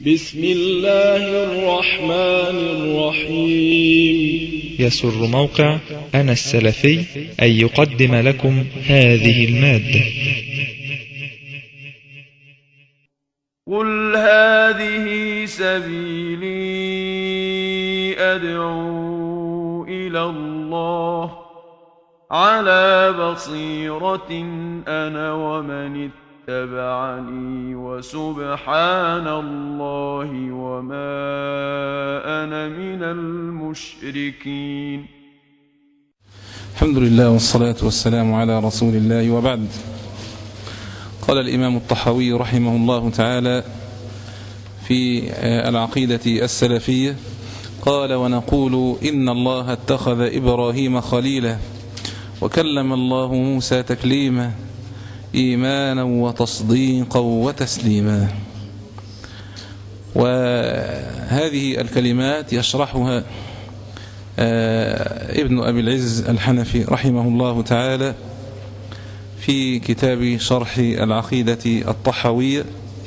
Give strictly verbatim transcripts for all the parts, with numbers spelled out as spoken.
بسم الله الرحمن الرحيم. يسر موقع أنا السلفي أن يقدم لكم هذه المادة. قل هذه سبيلي أدعو إلى الله على بصيرة أنا ومن اتبعني وسبحان الله وما أنا من المشركين. الحمد لله والصلاة والسلام على رسول الله، وبعد. قال الإمام الطحاوي رحمه الله تعالى في العقيدة السلفية، قال: ونقول إن الله اتخذ إبراهيم خليلا وكلم الله موسى تكليما إيمانا وتصديقا وتسليما. وهذه الكلمات يشرحها ابن أبي العز الحنفي رحمه الله تعالى في كتاب شرح العقيدة الطحاوية.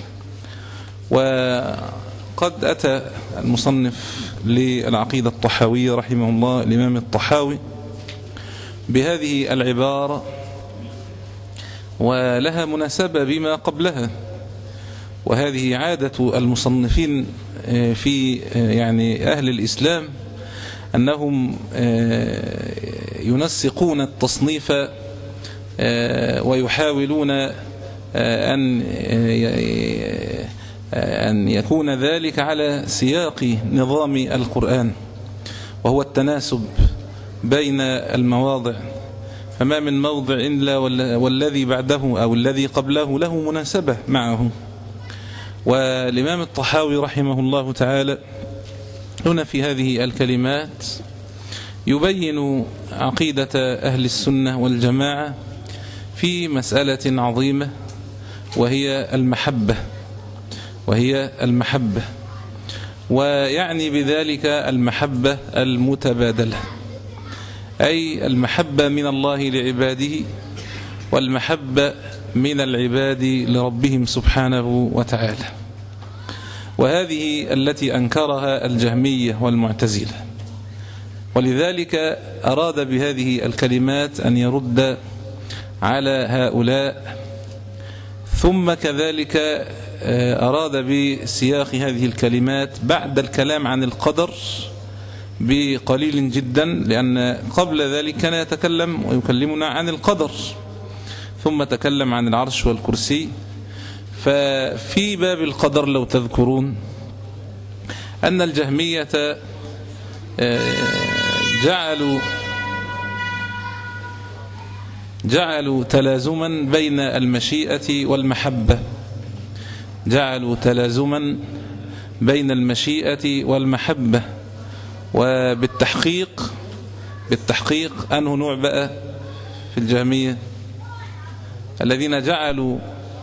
وقد أتى المصنف للعقيدة الطحاوية رحمه الله الإمام الطحاوي بهذه العبارة، ولها مناسبة بما قبلها، وهذه عادة المصنفين في يعني أهل الإسلام أنهم ينسقون التصنيف ويحاولون أن أن يكون ذلك على سياق نظام القرآن، وهو التناسب بين المواضع، فما من موضع إلا والذي بعده أو الذي قبله له مناسبة معه. والإمام الطحاوي رحمه الله تعالى هنا في هذه الكلمات يبين عقيدة أهل السنة والجماعة في مسألة عظيمة، وهي المحبة وهي المحبة ويعني بذلك المحبة المتبادلة، أي المحبة من الله لعباده والمحبة من العباد لربهم سبحانه وتعالى. وهذه التي أنكرها الجهمية والمعتزلة، ولذلك أراد بهذه الكلمات أن يرد على هؤلاء. ثم كذلك أراد بسياق هذه الكلمات بعد الكلام عن القدر بقليل جدا، لأن قبل ذلك كان يتكلم ويكلمنا عن القدر، ثم تكلم عن العرش والكرسي. ففي باب القدر لو تذكرون أن الجهمية جعلوا جعلوا تلازما بين المشيئة والمحبة جعلوا تلازما بين المشيئة والمحبة وبالتحقيق بالتحقيق أنه نوع بقى في الجهمية؟ الذين جعلوا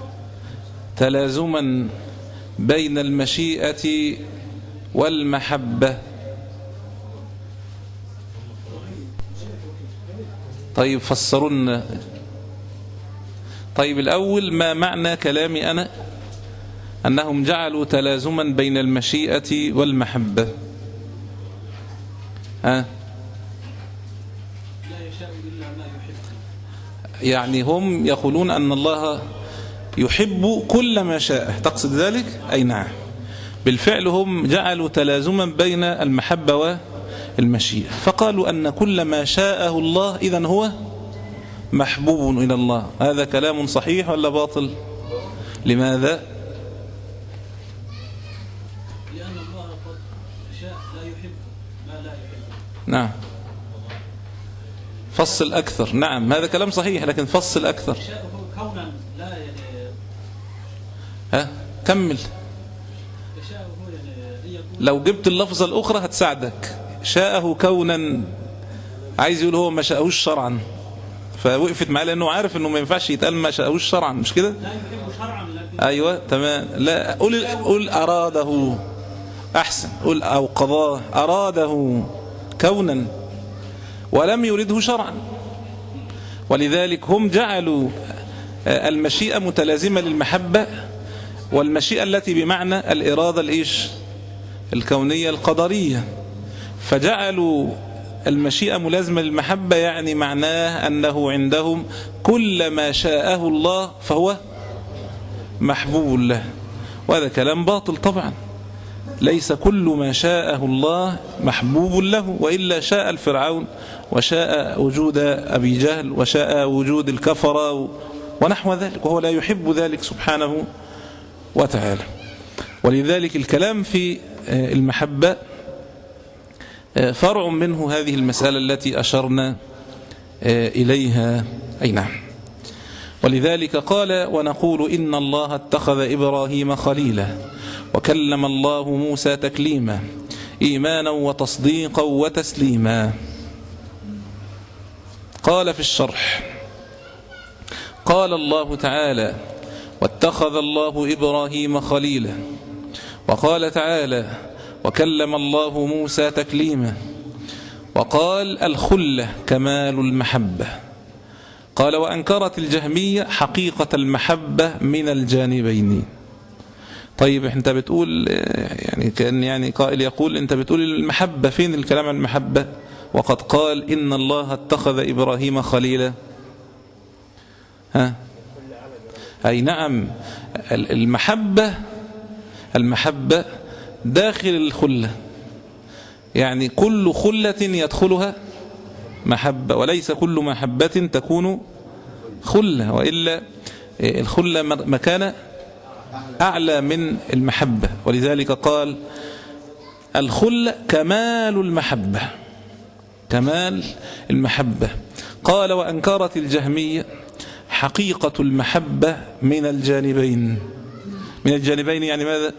تلازما بين المشيئة والمحبة. طيب فسرونا. طيب الأول، ما معنى كلامي أنا أنهم جعلوا تلازما بين المشيئة والمحبة؟ ها؟ يعني هم يقولون أن الله يحب كل ما شاء، تقصد ذلك؟ أي نعم، بالفعل هم جعلوا تلازما بين المحبة والمشيئة، فقالوا أن كل ما شاءه الله إذن هو محبوب إلى الله. هذا كلام صحيح ولا باطل؟ لماذا؟ لأن الله قد شاء لا يحب ما لا يحب. نعم، فصل أكثر. نعم، هذا كلام صحيح، لكن فصل أكثر. يشاءه كونا لا يعني. ها، كمل. يشاءه يعني يكون. لو جبت اللفظة الأخرى هتساعدك. شاءه كونا، عايز يقول هو ما شاءهوش شرعا، فوقفت معاه لأنه عارف أنه ما ينفعش يتقال ما شاءهوش شرعا، مش كده؟ لا يحب شرعا لكن. أيوة تمام. لا، قول قول أراده أحسن، قول أو قضاه. أراده كونا ولم يرده شرعا، ولذلك هم جعلوا المشيئة متلازمة للمحبة والمشيئة التي بمعنى الإرادة الإيش الكونية القدرية، فجعلوا المشيئة ملازمة للمحبة، يعني معناه أنه عندهم كل ما شاءه الله فهو محبوب له، وهذا كلام باطل طبعا. ليس كل ما شاءه الله محبوب له، وإلا شاء الفرعون وشاء وجود أبي جهل وشاء وجود الكفرة ونحو ذلك، وهو لا يحب ذلك سبحانه وتعالى. ولذلك الكلام في المحبة فرع منه هذه المسألة التي أشرنا إليها. أي نعم. ولذلك قال: ونقول إن الله اتخذ إبراهيم خليلا وكلم الله موسى تكليما إيمانا وتصديقا وتسليما. قال في الشرح: قال الله تعالى: واتخذ الله إبراهيم خليلا، وقال تعالى: وكلم الله موسى تكليما، وقال: الخلة كمال المحبة. قال: وأنكرت الجهمية حقيقة المحبة من الجانبين. طيب انت بتقول يعني كأن يعني قائل يقول انت بتقول المحبة، فين الكلام عن المحبة وقد قال إن الله اتخذ إبراهيم خليلا؟ ها؟ أي نعم، المحبة المحبة داخل الخلة، يعني كل خلة يدخلها محبة، وليس كل محبة تكون خلة، وإلا الخلة مكانة أعلى من المحبة. ولذلك قال: الخلة كمال المحبة، كمال المحبة. قال: وأنكرت الجهمية حقيقة المحبة من الجانبين. من الجانبين يعني ماذا؟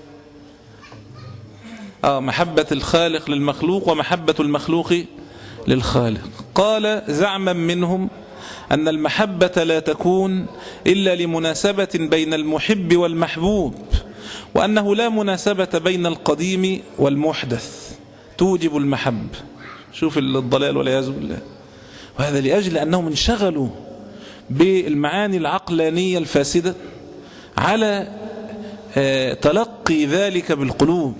آه محبة الخالق للمخلوق ومحبة المخلوق للخالق. قال: زعما منهم أن المحبة لا تكون إلا لمناسبة بين المحب والمحبوب، وأنه لا مناسبة بين القديم والمحدث توجب المحب. شوف الضلال والعياذ بالله. وهذا لأجل أنهم انشغلوا بالمعاني العقلانية الفاسدة على تلقي ذلك بالقلوب،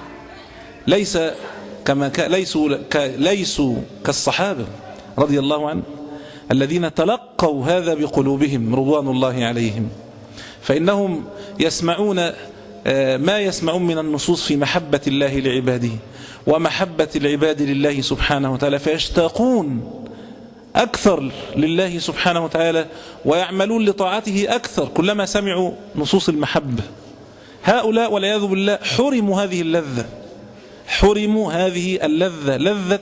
ليس كما ليسوا ليسوا كالصحابة رضي الله عنهم الذين تلقوا هذا بقلوبهم رضوان الله عليهم، فإنهم يسمعون ما يسمعون من النصوص في محبة الله لعباده ومحبة العباد لله سبحانه وتعالى، فيشتاقون أكثر لله سبحانه وتعالى ويعملون لطاعته أكثر كلما سمعوا نصوص المحبة. هؤلاء والعياذ بالله حرموا هذه اللذة، حرموا هذه اللذة، لذة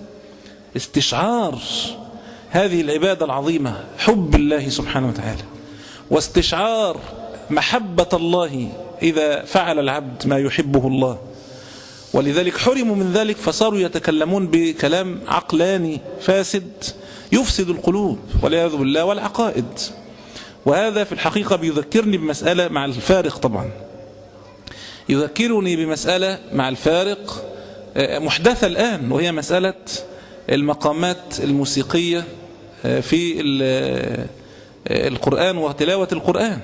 استشعار هذه العبادة العظيمة، حب الله سبحانه وتعالى، واستشعار محبة الله إذا فعل العبد ما يحبه الله. ولذلك حرموا من ذلك، فصاروا يتكلمون بكلام عقلاني فاسد يفسد القلوب والعياذ بالله والعقائد. وهذا في الحقيقة بيذكرني بمسألة مع الفارق، طبعا يذكرني بمسألة مع الفارق محدثة الآن، وهي مسألة المقامات الموسيقية في القرآن وتلاوة القرآن.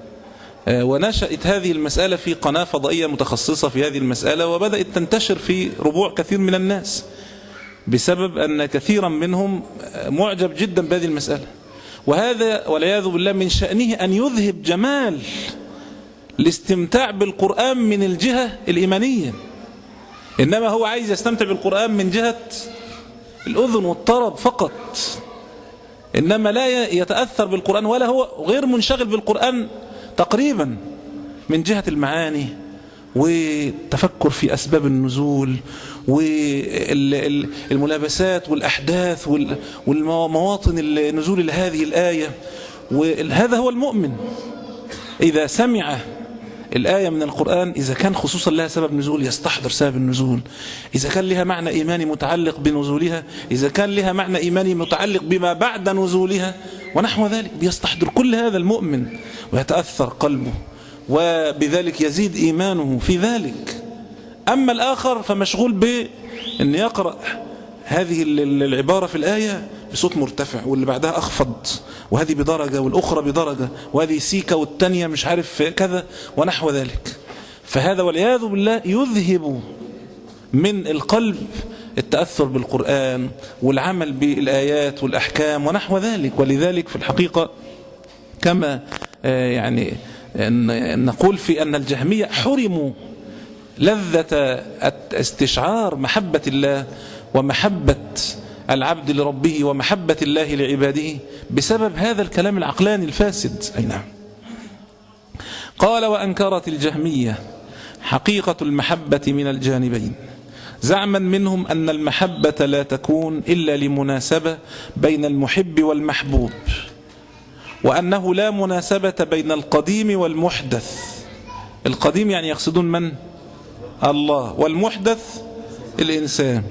ونشأت هذه المسألة في قناة فضائية متخصصة في هذه المسألة، وبدأت تنتشر في ربوع كثير من الناس بسبب أن كثيرا منهم معجب جدا بهذه المسألة. وهذا والعياذ بالله من شأنه أن يذهب جمال الاستمتاع بالقرآن من الجهة الإيمانية، إنما هو عايز يستمتع بالقرآن من جهة الأذن والطرب فقط، إنما لا يتأثر بالقرآن ولا هو غير منشغل بالقرآن تقريبا من جهة المعاني والتفكر في أسباب النزول والملابسات والأحداث والمواطن النزول لهذه الآية. وهذا هو المؤمن إذا سمع الآية من القرآن، إذا كان خصوصا لها سبب نزول يستحضر سبب النزول، إذا كان لها معنى إيماني متعلق بنزولها، إذا كان لها معنى إيماني متعلق بما بعد نزولها ونحو ذلك، بيستحضر كل هذا المؤمن ويتأثر قلبه، وبذلك يزيد إيمانه في ذلك. أما الآخر فمشغول بأن يقرأ هذه العبارة في الآية بصوت مرتفع واللي بعدها أخفض، وهذه بدرجة والأخرى بدرجة، وهذه سيكة والتانية مش عارف كذا ونحو ذلك. فهذا والعياذ بالله يذهب من القلب التأثر بالقرآن والعمل بالآيات والأحكام ونحو ذلك. ولذلك في الحقيقة كما يعني نقول في أن الجهمية حرموا لذة استشعار محبة الله ومحبة العبد لربه ومحبة الله لعباده بسبب هذا الكلام العقلاني الفاسد. أي نعم. قال: وأنكرت الجهمية حقيقة المحبة من الجانبين، زعما منهم أن المحبة لا تكون إلا لمناسبة بين المحب والمحبوب، وأنه لا مناسبة بين القديم والمحدث. القديم يعني يقصدون من؟ الله، والمحدث الإنسان.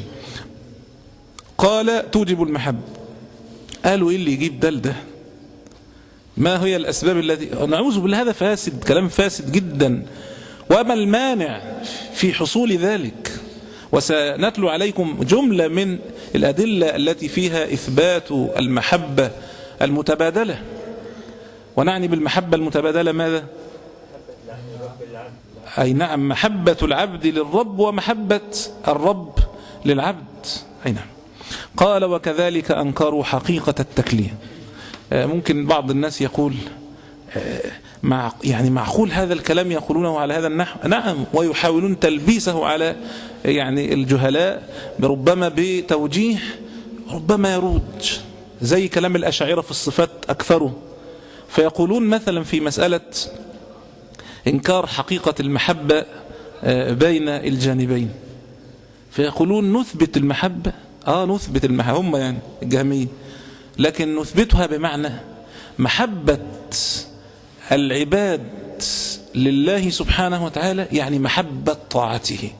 قال: توجب المحبة. قالوا إيه اللي يجيب ده لده؟ ما هي الأسباب التي نعوذ بالله؟ هذا فاسد، كلام فاسد جدا. وما المانع في حصول ذلك؟ وسنتلو عليكم جملة من الأدلة التي فيها إثبات المحبة المتبادلة. ونعني بالمحبة المتبادلة ماذا؟ أي نعم، محبة العبد للرب ومحبة الرب للعبد. أي نعم. قال: وكذلك أنكروا حقيقة التكليم. ممكن بعض الناس يقول مع يعني معقول هذا الكلام يقولونه على هذا النحو؟ نعم، ويحاولون تلبيسه على يعني الجهلاء ربما بتوجيه ربما يروج، زي كلام الأشاعرة في الصفات أكثره. فيقولون مثلا في مسألة إنكار حقيقة المحبة بين الجانبين، فيقولون نثبت المحبة، آه نثبت المحبة، هم يعني الجهمية، لكن نثبتها بمعنى محبة العباد لله سبحانه وتعالى، يعني محبة طاعته،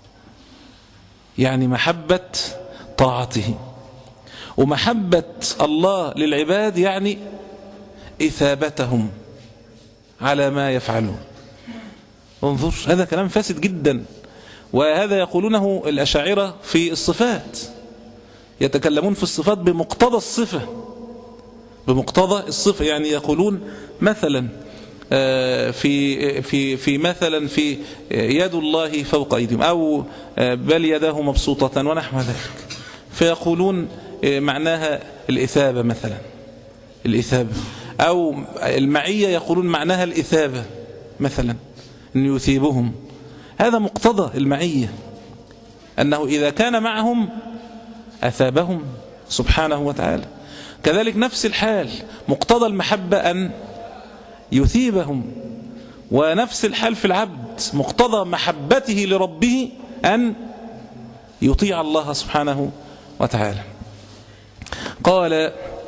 يعني محبة طاعته. ومحبة الله للعباد يعني إثابتهم على ما يفعلون. انظر، هذا كلام فاسد جدا. وهذا يقولونه الأشاعرة في الصفات، يتكلمون في الصفات بمقتضى الصفة، بمقتضى الصفة. يعني يقولون مثلا في في في مثلا في يد الله فوق أيديهم، أو بل يداه مبسوطة ونحو ذلك، فيقولون معناها الإثابة مثلا، الإثابة. أو المعية يقولون معناها الإثابة مثلا، أن يثيبهم. هذا مقتضى المعية، أنه إذا كان معهم أثابهم سبحانه وتعالى. كذلك نفس الحال مقتضى المحبة أن يثيبهم، ونفس الحال في العبد مقتضى محبته لربه أن يطيع الله سبحانه وتعالى. قال: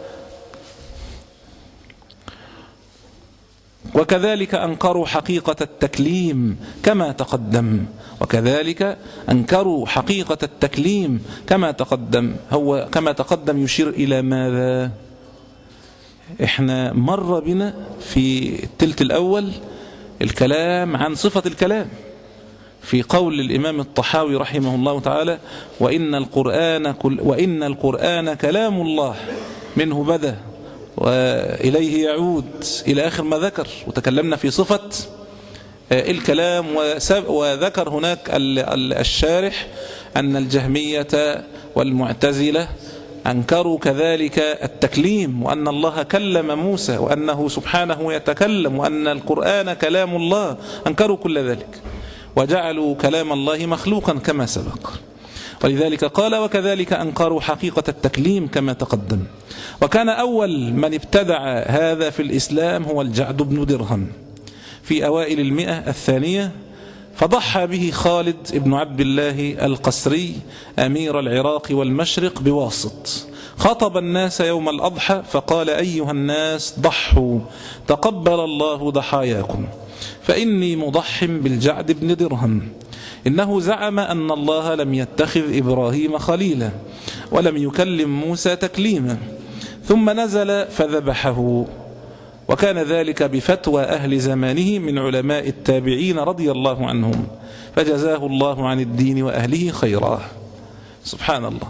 وكذلك أنكروا حقيقة التكليم كما تقدم. وكذلك أنكروا حقيقة التكليم كما تقدم. هو كما تقدم يشير إلى ماذا؟ إحنا مر بنا في التلت الأول الكلام عن صفة الكلام في قول الإمام الطحاوي رحمه الله تعالى: وإن القرآن, كل وإن القرآن كلام الله منه بدأ وإليه يعود، إلى آخر ما ذكر. وتكلمنا في صفة الكلام، وذكر هناك الشارح أن الجهمية والمعتزلة أنكروا كذلك التكليم، وأن الله كلم موسى، وأنه سبحانه يتكلم، وأن القرآن كلام الله. أنكروا كل ذلك وجعلوا كلام الله مخلوقا كما سبق. ولذلك قال: وكذلك أنكروا حقيقة التكليم كما تقدم. وكان أول من ابتدع هذا في الإسلام هو الجعد بن درهم في أوائل المئة الثانية، فضحى به خالد بن عبد الله القسري أمير العراق والمشرق بواسط. خطب الناس يوم الأضحى فقال: أيها الناس ضحوا تقبل الله ضحاياكم، فإني مضح بالجعد بن درهم. إنه زعم أن الله لم يتخذ إبراهيم خليلا ولم يكلم موسى تكليما، ثم نزل فذبحه. وكان ذلك بفتوى أهل زمانه من علماء التابعين رضي الله عنهم، فجزاه الله عن الدين وأهله خيرا. سبحان الله.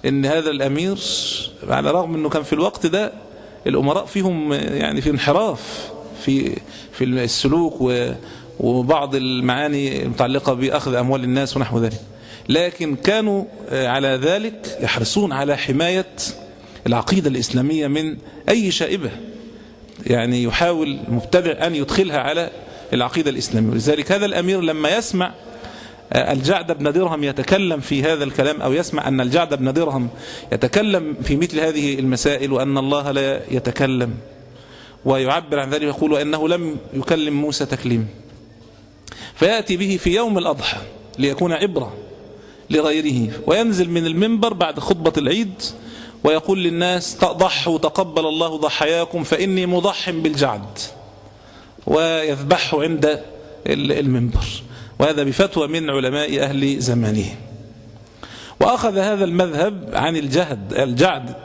ان هذا الامير على الرغم انه كان في الوقت ده الامراء فيهم يعني في انحراف في في السلوك وبعض المعاني المتعلقة باخذ اموال الناس ونحو ذلك، لكن كانوا على ذلك يحرصون على حماية العقيدة الإسلامية من أي شائبة يعني يحاول مبتدع أن يدخلها على العقيدة الإسلامية. ولذلك هذا الأمير لما يسمع الجعد بن درهم يتكلم في هذا الكلام، أو يسمع أن الجعد بن درهم يتكلم في مثل هذه المسائل وأن الله لا يتكلم، ويعبر عن ذلك يقول وأنه لم يكلم موسى تكليم، فيأتي به في يوم الأضحى ليكون عبرة لغيره، وينزل من المنبر بعد خطبة العيد ويقول للناس ضحوا تقبل الله ضحاياكم فإني مضح بالجعد، ويذبحه عند المنبر، وهذا بفتوى من علماء أهل زمانه. وأخذ هذا المذهب عن الجهد الجعد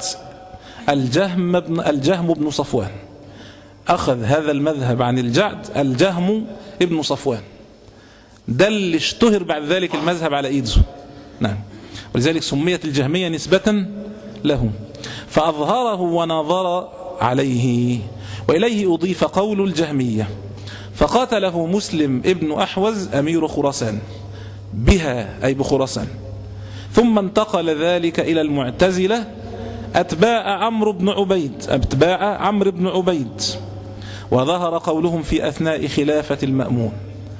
الجهم بن, الجهم بن صفوان، أخذ هذا المذهب عن الجعد الجهم ابن صفوان، ده اللي اشتهر بعد ذلك المذهب على إيده. نعم، ولذلك سميت الجهمية نسبة له، فأظهره ونظر عليه، وإليه أضيف قول الجهمية فقاتله مسلم ابن أحوز أمير خراسان بها أي بخراسان، ثم انتقل ذلك إلى المعتزلة أتباع عمرو بن عبيد أتباع عمرو بن عبيد وظهر قولهم في أثناء خلافة المأمون.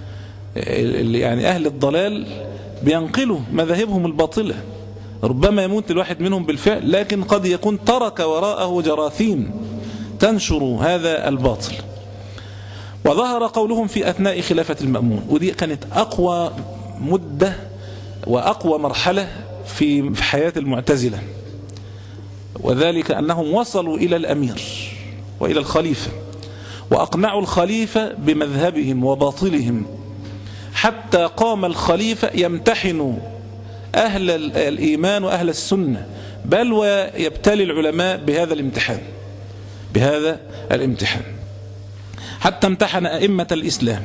يعني أهل الضلال بينقلوا مذاهبهم الباطلة، ربما يموت الواحد منهم بالفعل، لكن قد يكون ترك وراءه جراثيم تنشر هذا الباطل. وظهر قولهم في أثناء خلافة المأمون، ودي كانت أقوى مدة وأقوى مرحلة في حياة المعتزلة، وذلك أنهم وصلوا إلى الأمير وإلى الخليفة وأقنعوا الخليفة بمذهبهم وباطلهم، حتى قام الخليفة يمتحن أهل الإيمان وأهل السنة، بل ويبتلي العلماء بهذا الامتحان بهذا الامتحان حتى امتحن أئمة الإسلام.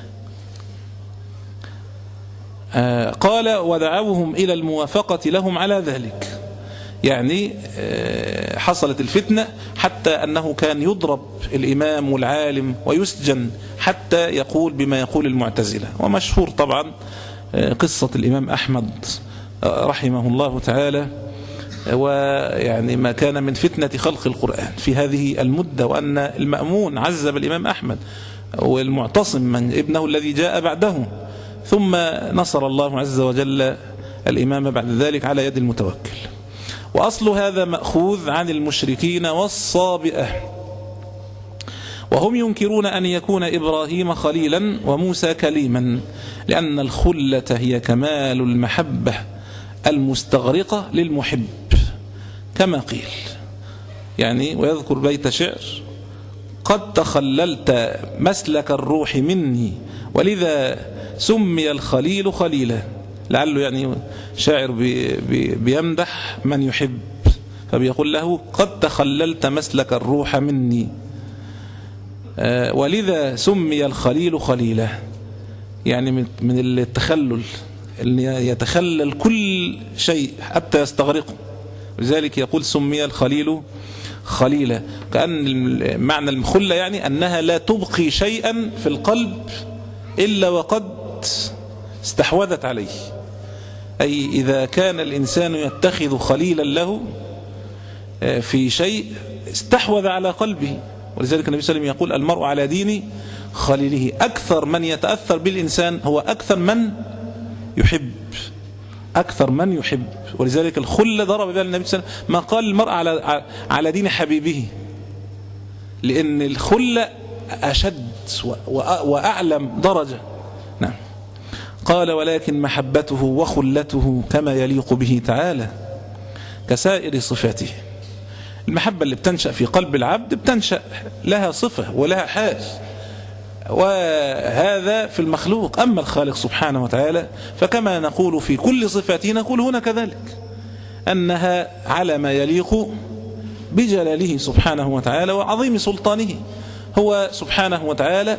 آه قال ودعوهم إلى الموافقة لهم على ذلك، يعني آه حصلت الفتنة حتى أنه كان يضرب الإمام والعالم ويسجن حتى يقول بما يقول المعتزلة. ومشهور طبعا آه قصة الإمام أحمد آه رحمه الله تعالى، ويعني ما كان من فتنة خلق القرآن في هذه المدة، وأن المأمون عذب الإمام أحمد والمعتصم من ابنه الذي جاء بعده، ثم نصر الله عز وجل الإمام بعد ذلك على يد المتوكل. وأصل هذا مأخوذ عن المشركين والصابئة، وهم ينكرون أن يكون إبراهيم خليلا وموسى كليما، لأن الخلة هي كمال المحبة المستغرقة للمحب كما قيل. يعني ويذكر بيت شعر قد تخللت مسلك الروح مني ولذا سمي الخليل خليلا، لعله يعني شاعر بي بي بيمدح من يحب، فبيقول له قد تخللت مسلك الروح مني آه ولذا سمي الخليل خليلا، يعني من التخلل اللي يتخلل كل شيء حتى يستغرقه، لذلك يقول سمي الخليل خليلا، كأن معنى المخلة يعني أنها لا تبقي شيئا في القلب إلا وقد استحوذت عليه، أي إذا كان الإنسان يتخذ خليلا له في شيء استحوذ على قلبه. ولذلك النبي صلى الله عليه وسلم يقول المرء على دين خليله، أكثر من يتأثر بالإنسان هو أكثر من يحب أكثر من يحب. ولذلك الخلة ضرب بها النبي صلى الله عليه وسلم ما قال المرء على على دين حبيبه، لأن الخلة أشد وأعلم درجة. نعم. قال ولكن محبته وخلته كما يليق به تعالى كسائر صفاته. المحبة اللي بتنشأ في قلب العبد بتنشأ لها صفة ولها حال، وهذا في المخلوق. أما الخالق سبحانه وتعالى فكما نقول في كل صفاته نقول هنا كذلك، أنها على ما يليق بجلاله سبحانه وتعالى وعظيم سلطانه. هو سبحانه وتعالى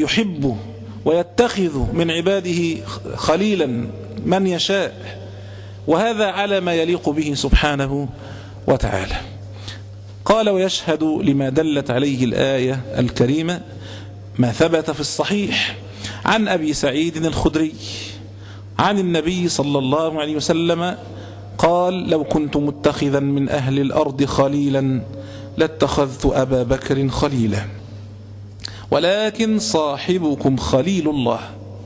يحب ويتخذ من عباده خليلا من يشاء، وهذا على ما يليق به سبحانه وتعالى. قال: ويشهد لما دلت عليه الآية الكريمة ما ثبت في الصحيح عن أبي سعيد الخدري عن النبي صلى الله عليه وسلم قال: لو كنت متخذا من أهل الأرض خليلا لاتخذت أبا بكر خليلا، ولكن صاحبكم خليل الله.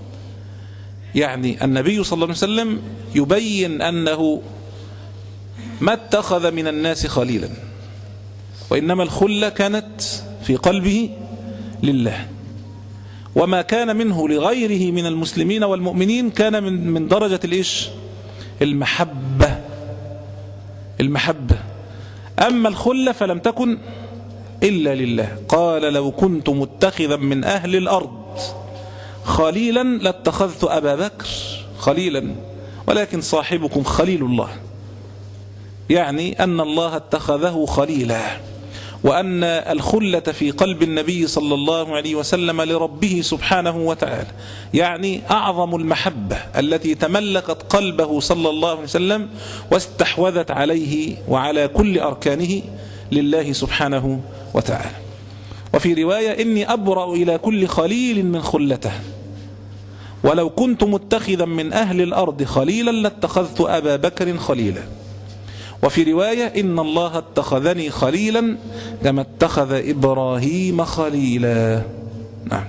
يعني النبي صلى الله عليه وسلم يبين أنه ما اتخذ من الناس خليلا، وإنما الخلة كانت في قلبه لله، وما كان منه لغيره من المسلمين والمؤمنين كان من من درجة الإيش؟ المحبة. المحبة. أما الخلة فلم تكن إلا لله. قال: لو كنت متخذا من أهل الأرض خليلا لاتخذت أبا بكر خليلا، ولكن صاحبكم خليل الله. يعني أن الله اتخذه خليلا، وأن الخلة في قلب النبي صلى الله عليه وسلم لربه سبحانه وتعالى، يعني أعظم المحبة التي تملكت قلبه صلى الله عليه وسلم واستحوذت عليه وعلى كل أركانه لله سبحانه وتعالى. وفي رواية: إني أبرأ إلى كل خليل من خلته، ولو كنت متخذا من أهل الأرض خليلا لاتخذت أبا بكر خليلا. وفي رواية: إن الله اتخذني خليلا كما اتخذ إبراهيم خليلا. نعم.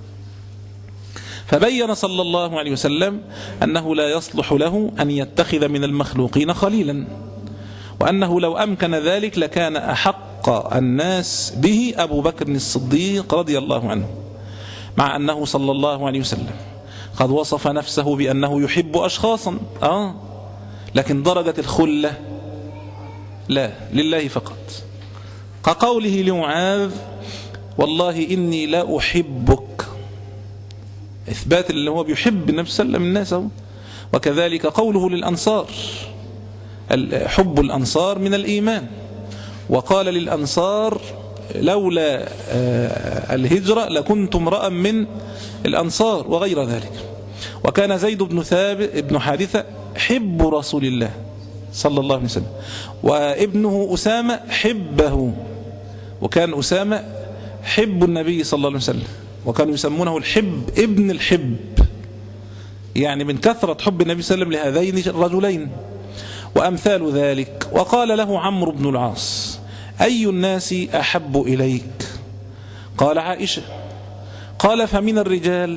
فبين صلى الله عليه وسلم أنه لا يصلح له أن يتخذ من المخلوقين خليلا، وأنه لو أمكن ذلك لكان أحق الناس به أبو بكر الصديق رضي الله عنه، مع أنه صلى الله عليه وسلم قد وصف نفسه بأنه يحب أشخاصا آه لكن درجة الخلة لا، لله فقط. كقوله لمعاذ: والله إني لا أحبك، إثبات اللي هو بيحب النبي صلى الله عليه وسلم الناس. وكذلك قوله للأنصار: حب الأنصار من الإيمان. وقال للأنصار: لولا الهجرة لكنت امرأ من الأنصار، وغير ذلك. وكان زيد بن ثابت بن حارثة حب رسول الله صلى الله عليه وسلم، وابنه أسامة حبه، وكان أسامة حب النبي صلى الله عليه وسلم، وكانوا يسمونه الحب ابن الحب، يعني من كثرة حب النبي صلى الله عليه وسلم لهذين الرجلين وأمثال ذلك. وقال له عمرو بن العاص: أي الناس أحب إليك؟ قال: عائشة. قال: فمن الرجال؟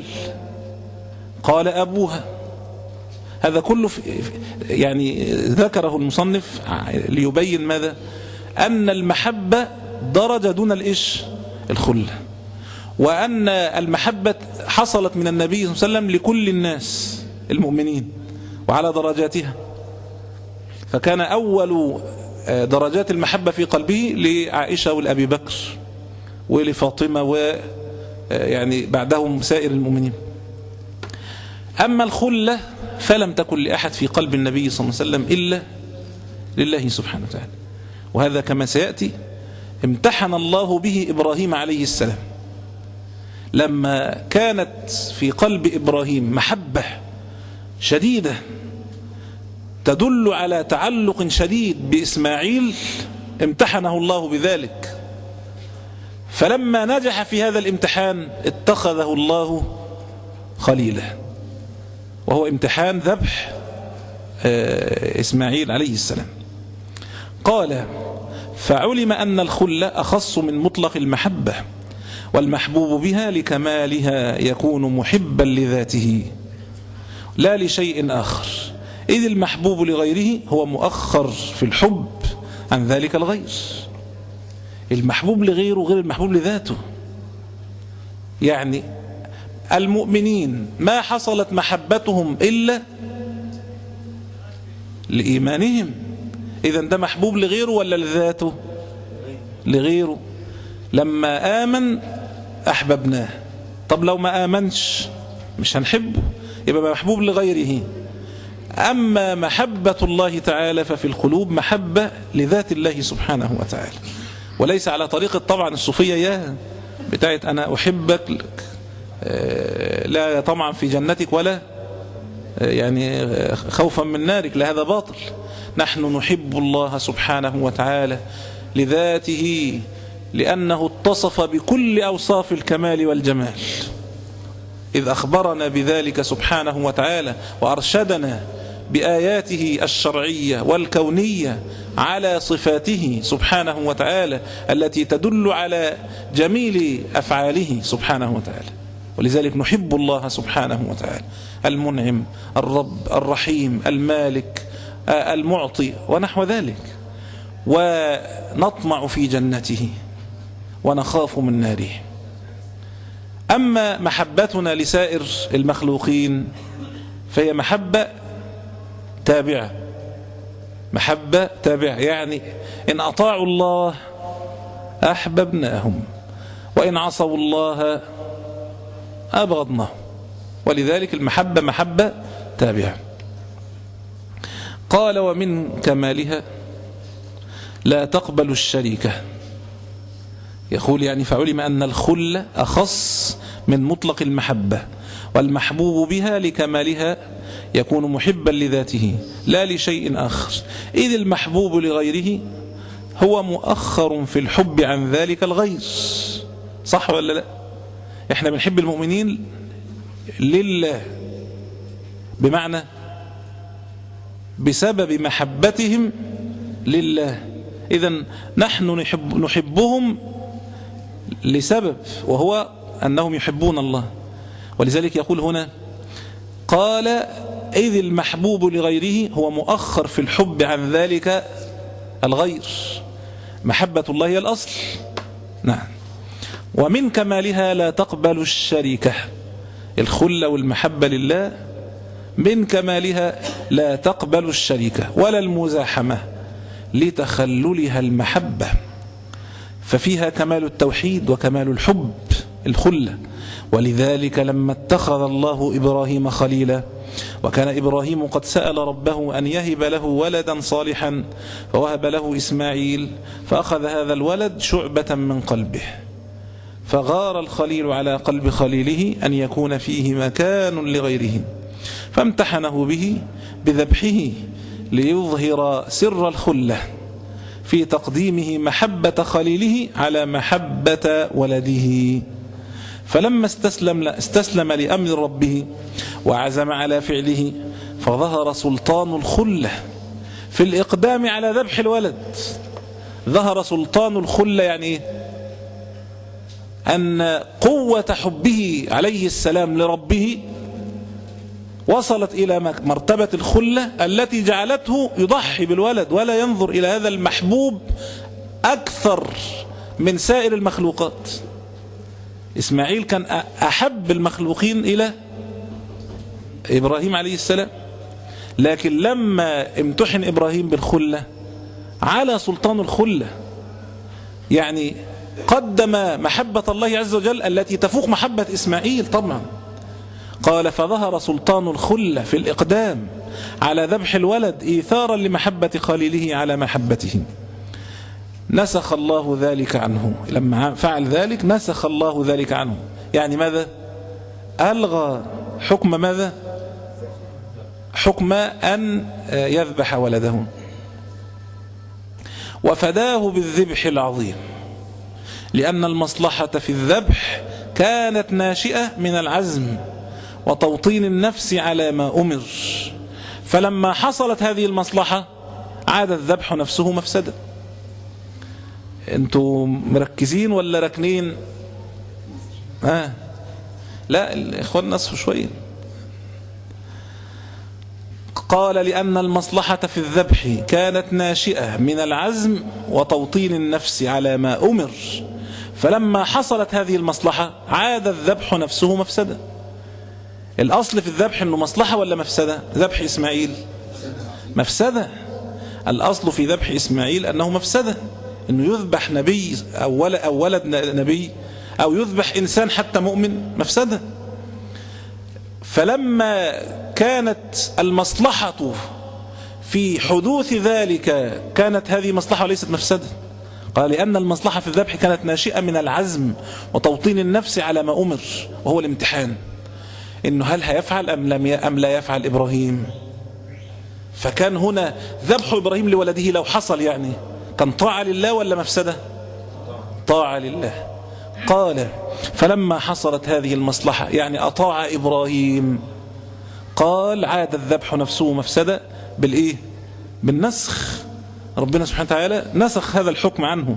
قال: أبوها. هذا كله يعني ذكره المصنف ليبين ماذا؟ أن المحبة درجة دون الإيش؟ الخلة، وأن المحبة حصلت من النبي صلى الله عليه وسلم لكل الناس المؤمنين وعلى درجاتها. فكان أول درجات المحبة في قلبه لعائشة والأبي بكر ولفاطمة ويعني بعدهم سائر المؤمنين. أما الخلة فلم تكن لأحد في قلب النبي صلى الله عليه وسلم إلا لله سبحانه وتعالى. وهذا كما سيأتي امتحن الله به إبراهيم عليه السلام، لما كانت في قلب إبراهيم محبة شديدة تدل على تعلق شديد بإسماعيل، امتحنه الله بذلك. فلما نجح في هذا الامتحان اتخذه الله خليلا، وهو امتحان ذبح إسماعيل عليه السلام. قال: فعلم أن الخلة أخص من مطلق المحبة، والمحبوب بها لكمالها يكون محبا لذاته لا لشيء آخر، إذ المحبوب لغيره هو مؤخر في الحب عن ذلك الغير. المحبوب لغيره غير المحبوب لذاته. يعني المؤمنين ما حصلت محبتهم إلا لإيمانهم، إذن ده محبوب لغيره ولا لذاته؟ لغيره. لما آمن أحببناه، طب لو ما آمنش مش هنحبه، يبقى محبوب لغيره. أما محبة الله تعالى ففي القلوب محبة لذات الله سبحانه وتعالى، وليس على طريقة طبعا الصوفية يا بتاعت أنا أحبك لا طمعا في جنتك ولا يعني خوفا من نارك، لا هذا باطل. نحن نحب الله سبحانه وتعالى لذاته، لأنه اتصف بكل أوصاف الكمال والجمال، إذ أخبرنا بذلك سبحانه وتعالى وأرشدنا بآياته الشرعية والكونية على صفاته سبحانه وتعالى التي تدل على جميل أفعاله سبحانه وتعالى. ولذلك نحب الله سبحانه وتعالى المنعم، الرب، الرحيم، المالك، المعطي ونحو ذلك، ونطمع في جنته ونخاف من ناره. أما محبتنا لسائر المخلوقين فهي محبة تابعة، محبة تابعة، يعني إن أطاعوا الله أحببناهم وإن عصوا الله أبغضناهم. ولذلك المحبة محبة تابعة. قال ومن كمالها لا تقبل الشريكة. يقول يعني فعلم أن الخلة أخص من مطلق المحبة، والمحبوب بها لكمالها يكون محبا لذاته لا لشيء آخر، إذ المحبوب لغيره هو مؤخر في الحب عن ذلك الغير. صح ولا لا؟ احنا بنحب المؤمنين لله، بمعنى بسبب محبتهم لله. إذن نحن نحب نحبهم لسبب، وهو أنهم يحبون الله. ولذلك يقول هنا قال إذ المحبوب لغيره هو مؤخر في الحب عن ذلك الغير. محبة الله هي الأصل. نعم. ومن كمالها لا تقبل الشريكة. الخلة والمحبة لله من كمالها لا تقبل الشريكة ولا المزاحمة لتخللها المحبة، ففيها كمال التوحيد وكمال الحب الخلة. ولذلك لما اتخذ الله إبراهيم خليلا، وكان إبراهيم قد سأل ربه أن يهب له ولدا صالحا فوهب له إسماعيل، فأخذ هذا الولد شعبة من قلبه، فغار الخليل على قلب خليله أن يكون فيه مكان لغيره، فامتحنه به بذبحه ليظهر سر الخلة في تقديمه محبة خليله على محبة ولده. فلما استسلم, استسلم لأمر ربه وعزم على فعله فظهر سلطان الخلة في الإقدام على ذبح الولد. ظهر سلطان الخلة يعني إيه؟ أن قوة حبه عليه السلام لربه وصلت إلى مرتبة الخلة التي جعلته يضحي بالولد ولا ينظر إلى هذا المحبوب أكثر من سائر المخلوقات. إسماعيل كان أحب المخلوقين إلى إبراهيم عليه السلام، لكن لما امتحن إبراهيم بالخلة على سلطان الخلة، يعني قدم محبة الله عز وجل التي تفوق محبة إسماعيل طبعا. قال فظهر سلطان الخلة في الإقدام على ذبح الولد إيثارا لمحبة خليله على محبته. نسخ الله ذلك عنه، لما فعل ذلك نسخ الله ذلك عنه. يعني ماذا؟ ألغى حكم ماذا؟ حكم أن يذبح ولده، وفداه بالذبح العظيم، لأن المصلحة في الذبح كانت ناشئة من العزم وتوطين النفس على ما أمر، فلما حصلت هذه المصلحة عاد الذبح نفسه مفسدة. انتوا مركزين ولا ركنين؟ آه. لا الإخوان نصفوا شوية. قال لأن المصلحة في الذبح كانت ناشئة من العزم وتوطين النفس على ما أمر، فلما حصلت هذه المصلحة عاد الذبح نفسه مفسدة. الأصل في الذبح أنه مصلحة ولا مفسدة؟ ذبح إسماعيل مفسدة. الأصل في ذبح إسماعيل أنه مفسدة، أنه يذبح نبي أو ولد نبي أو يذبح إنسان حتى مؤمن مفسدة. فلما كانت المصلحة في حدوث ذلك كانت هذه مصلحة وليست مفسدة. قال لأن المصلحة في الذبح كانت ناشئة من العزم وتوطين النفس على ما أمر، وهو الامتحان. إنه هل هيفعل أم, لم ي... أم لا يفعل إبراهيم. فكان هنا ذبح إبراهيم لولده لو حصل يعني كان طاعة لله ولا مفسدة؟ طاعة لله. قال فلما حصلت هذه المصلحة يعني أطاع إبراهيم، قال عاد الذبح نفسه مفسدة بالإيه؟ بالنسخ. ربنا سبحانه وتعالى نسخ هذا الحكم عنه،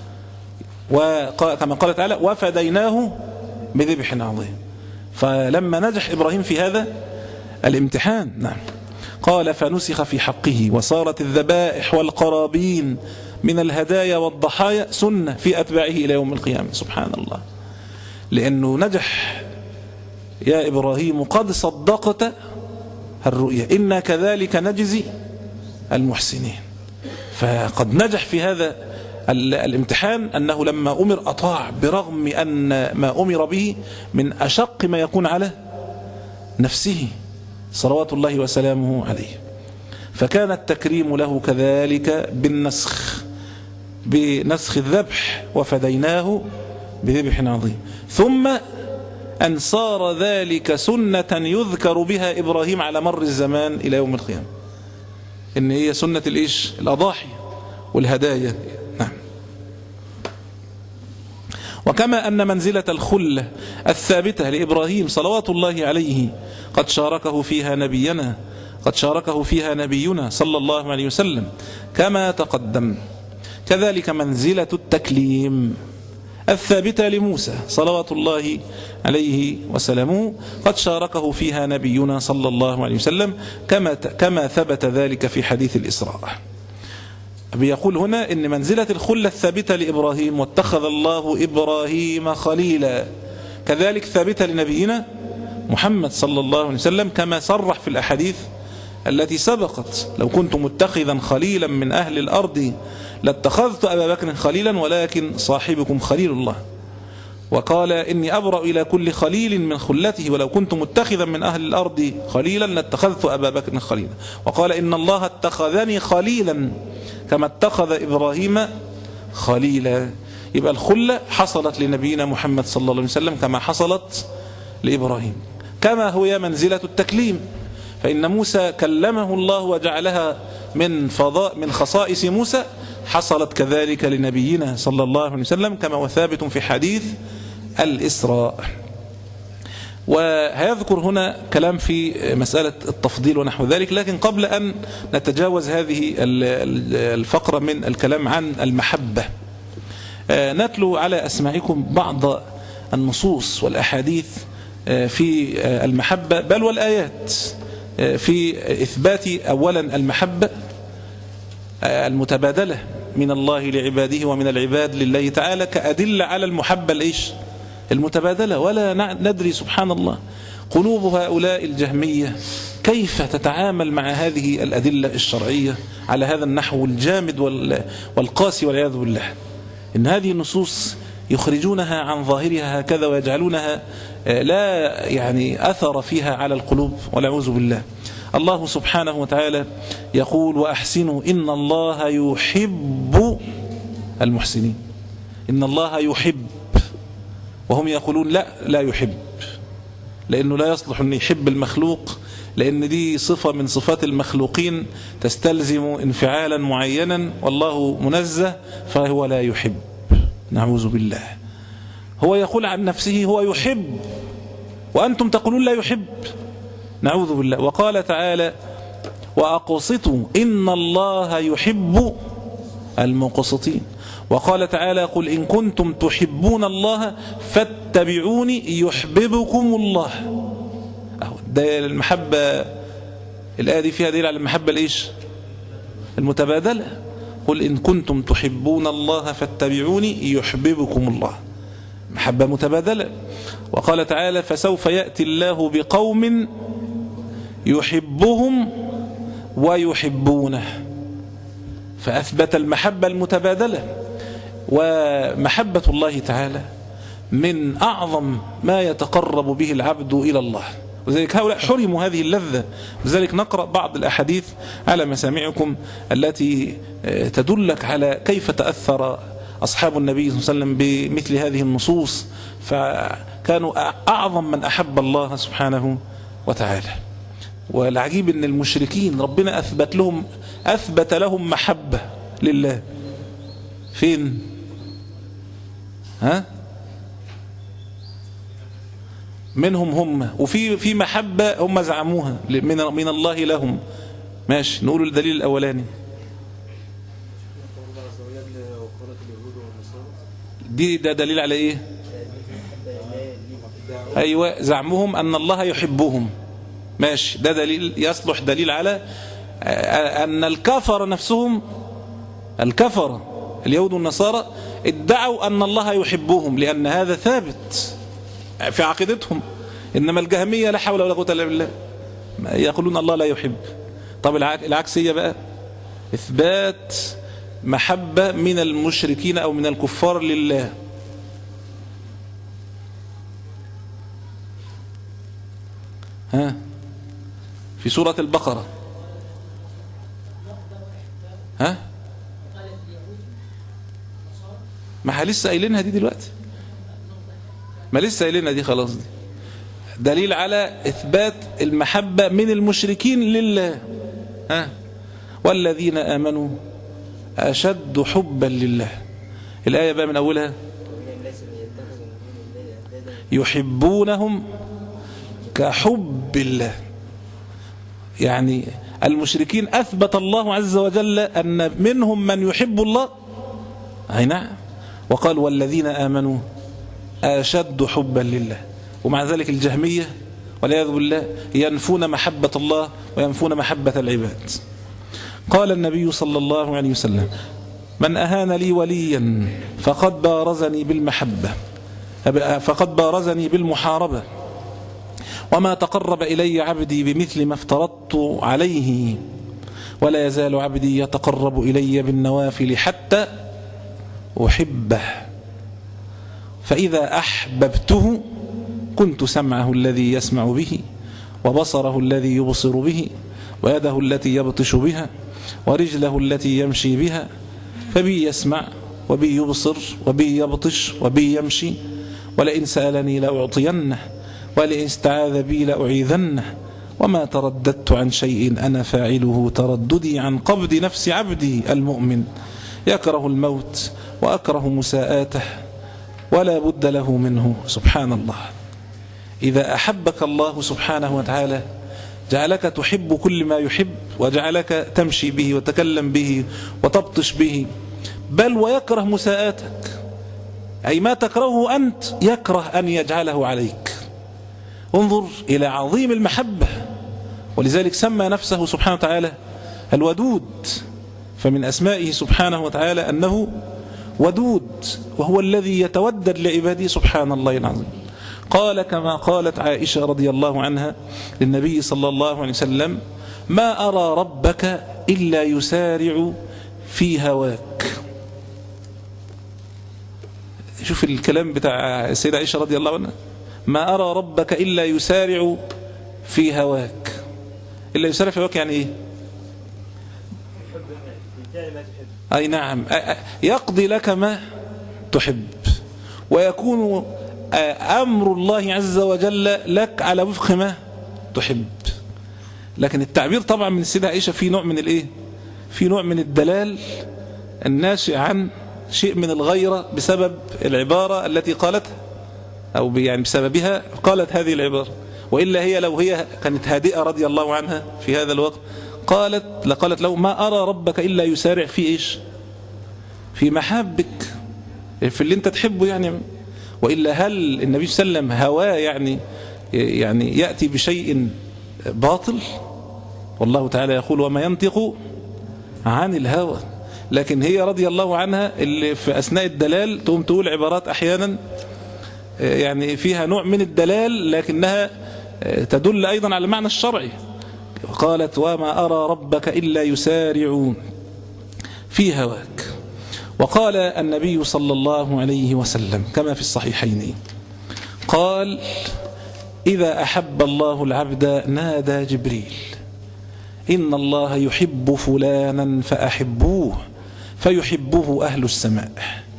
وكما قال تعالى وفديناه بذبح عظيم. فلما نجح إبراهيم في هذا الامتحان، نعم، قال فنسخ في حقه وصارت الذبائح والقرابين من الهدايا والضحايا سنة في أتباعه إلى يوم القيامة. سبحان الله، لأنه نجح. يا إبراهيم قد صدقت الرؤيا إنا كذلك نجزي المحسنين. فقد نجح في هذا الامتحان أنه لما أمر أطاع، برغم أن ما أمر به من أشق ما يكون على نفسه صلوات الله وسلامه عليه. فكان التكريم له كذلك بالنسخ، بنسخ الذبح وفديناه بذبح عظيم. ثم أن صار ذلك سنة يذكر بها إبراهيم على مر الزمان إلى يوم القيامة، إن هي سنة الإيش؟ الأضاحي والهدايا. نعم. وكما أن منزلة الخلة الثابتة لإبراهيم صلوات الله عليه قد شاركه فيها نبينا قد شاركه فيها نبينا صلى الله عليه وسلم كما تقدم، كذلك منزلة التكليم الثابتة لموسى صلوات الله عليه وسلامه قد شاركه فيها نبينا صلى الله عليه وسلم كما كما ثبت ذلك في حديث الإسراء. بيقول هنا إن منزلة الخلة الثابتة لإبراهيم واتخذ الله إبراهيم خليلا كذلك ثابتة لنبينا محمد صلى الله عليه وسلم كما صرح في الأحاديث التي سبقت: لو كنت متخذا خليلا من أهل الأرض لاتخذت أبا بكر خليلا ولكن صاحبكم خليل الله. وقال: إني أبرأ إلى كل خليل من خلته ولو كنت متخذا من أهل الأرض خليلا لاتخذت أبا بكر خليلا. وقال: إن الله اتخذني خليلا كما اتخذ إبراهيم خليلا. يبقى الخلة حصلت لنبينا محمد صلى الله عليه وسلم كما حصلت لإبراهيم، كما هو منزلة التكليم، فإن موسى كلمه الله وجعلها من فضاء من خصائص موسى، حصلت كذلك لنبينا صلى الله عليه وسلم كما هو ثابت في حديث الإسراء. وهيذكر هنا كلام في مسألة التفضيل ونحو ذلك، لكن قبل أن نتجاوز هذه الفقرة من الكلام عن المحبة نتلو على أسماعكم بعض النصوص والأحاديث في المحبة، بل والآيات في إثبات أولا المحبة المتبادلة من الله لعباده ومن العباد لله تعالى كأدلة على المحبة الإيش؟ المتبادلة. ولا ندري سبحان الله قلوب هؤلاء الجهمية كيف تتعامل مع هذه الأدلة الشرعية على هذا النحو الجامد والقاسي والعياذ بالله. إن هذه النصوص يخرجونها عن ظاهرها هكذا ويجعلونها لا يعني أثر فيها على القلوب والعوذ بالله. الله سبحانه وتعالى يقول: وأحسنوا إن الله يحب المحسنين. إن الله يحب، وهم يقولون لا لا يحب، لأنه لا يصلح أن يحب المخلوق، لأن دي صفة من صفات المخلوقين تستلزم انفعالا معينا، والله منزه فهو لا يحب. نعوذ بالله. هو يقول عن نفسه هو يحب وأنتم تقولون لا يحب. نعوذ بالله. وقال تعالى: وأقسطوا إن الله يحب المقسطين. وقال تعالى: قل إن كنتم تحبون الله فاتبعوني يحببكم الله. ده المحبة، الآية دي فيها دليل على المحبة الإيش؟ المتبادلة. قل إن كنتم تحبون الله فاتبعوني يحببكم الله، محبة متبادلة. وقال تعالى: فسوف يأتي الله بقوم يحبهم ويحبونه، فأثبت المحبة المتبادلة. ومحبة الله تعالى من أعظم ما يتقرب به العبد إلى الله، وذلك هؤلاء حرموا هذه اللذة. لذلك نقرأ بعض الأحاديث على مسامعكم التي تدلك على كيف تأثر أصحاب النبي صلى الله عليه وسلم بمثل هذه النصوص، فكانوا أعظم من أحب الله سبحانه وتعالى. والعجيب أن المشركين ربنا أثبت لهم أثبت لهم محبة لله. فين؟ ها؟ منهم هم، وفي في محبة هم زعموها من من الله لهم. ماشي، نقول الدليل الأولاني. دي ده دليل على إيه؟ أيوة، زعمهم أن الله يحبهم. ماشي، ده دليل يصلح دليل على أن الكفر نفسهم، الكفر اليهود والنصارى ادعوا أن الله يحبهم، لأن هذا ثابت في عقيدتهم. إنما الجهمية لا حول ولا قوة إلا بالله يقولون الله لا يحب. طب العكسية بقى، إثبات محبة من المشركين أو من الكفار لله. ها، في سورة البقرة. ها، ما لسه قايلينها دي دلوقتي، ما لسه قايلينها دي خلاص. دي دليل على إثبات المحبة من المشركين لله. ها، والذين آمنوا أشد حبا لله. الآية بقى من أولها، يحبونهم كحب الله. يعني المشركين أثبت الله عز وجل أن منهم من يحب الله، أي نعم، وقال والذين آمنوا أشد حبا لله. ومع ذلك الجهمية والعياذ بالله ينفون محبة الله وينفون محبة العباد. قال النبي صلى الله عليه وسلم من أهان لي وليا فقد بارزني بالمحبة فقد بارزني بالمحاربة، وما تقرب إلي عبدي بمثل ما افترضت عليه، ولا يزال عبدي يتقرب إلي بالنوافل حتى أحبه، فإذا أحببته كنت سمعه الذي يسمع به، وبصره الذي يبصر به، ويده التي يبطش بها، ورجله التي يمشي بها، فبي يسمع وبي يبصر وبي يبطش وبي يمشي، ولئن سألني لأعطينه، ولئن استعاذ بي لأعيذنه، وما ترددت عن شيء أنا فاعله ترددي عن قبض نفس عبدي المؤمن، يكره الموت وأكره مساءاته ولا بد له منه. سبحان الله. إذا أحبك الله سبحانه وتعالى جعلك تحب كل ما يحب، وجعلك تمشي به وتكلم به وتبطش به، بل ويكره مساءاتك، أي ما تكرهه أنت يكره أن يجعله عليك. انظر إلى عظيم المحبة، ولذلك سمى نفسه سبحانه وتعالى الودود، فمن أسمائه سبحانه وتعالى أنه ودود، وهو الذي يتودد لعباده سبحان الله العظيم. قال كما قالت عائشة رضي الله عنها للنبي صلى الله عليه وسلم ما أرى ربك إلا يسارع في هواك. شوف الكلام بتاع السيدة عائشة رضي الله عنها، ما أرى ربك إلا يسارع في هواك. إلا يسارع في هواك يعني إيه؟ أي نعم، يقضي لك ما تحب، ويكون أمر الله عز وجل لك على وفق ما تحب. لكن التعبير طبعا من السيدة عائشة في نوع من الإيه؟ في نوع من الدلال الناشئ عن شيء من الغيرة بسبب العبارة التي قالتها، أو يعني بسببها قالت هذه العبارة. وإلا هي لو هي كانت هادئة رضي الله عنها في هذا الوقت قالت لقالت له ما أرى ربك إلا يسارع في إيش؟ في محبك، في اللي أنت تحبه يعني. وإلا هل النبي صلى الله عليه وسلم هواه يعني يعني يأتي بشيء باطل؟ والله تعالى يقول وما ينطق عن الهوى. لكن هي رضي الله عنها اللي في أثناء الدلال تقوم تقول عبارات أحيانا يعني فيها نوع من الدلال لكنها تدل أيضا على المعنى الشرعي. قالت وما أرى ربك إلا يسارع في هواك. وقال النبي صلى الله عليه وسلم كما في الصحيحين قال إذا أحب الله العبد نادى جبريل إن الله يحب فلانا فأحبوه فيحبه أهل السماء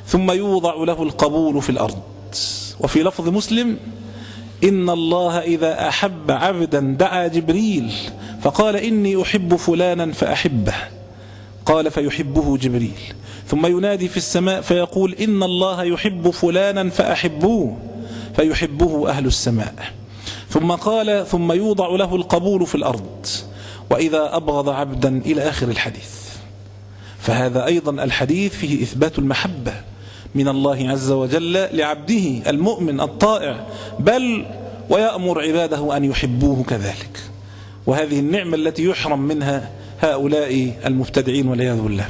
ثم يوضع له القبول في الأرض. وفي لفظ مسلم: إن الله إذا أحب عبدا دعا جبريل فقال إني أحب فلانا فأحبه، قال فيحبه جبريل، ثم ينادي في السماء فيقول إن الله يحب فلانا فأحبوه، فيحبه أهل السماء. ثم قال: ثم يوضع له القبول في الأرض، وإذا أبغض عبدا، إلى آخر الحديث. فهذا أيضا الحديث فيه إثبات المحبة من الله عز وجل لعبده المؤمن الطائع، بل ويأمر عباده أن يحبوه كذلك. وهذه النعمة التي يحرم منها هؤلاء المبتدعين والعياذ بالله.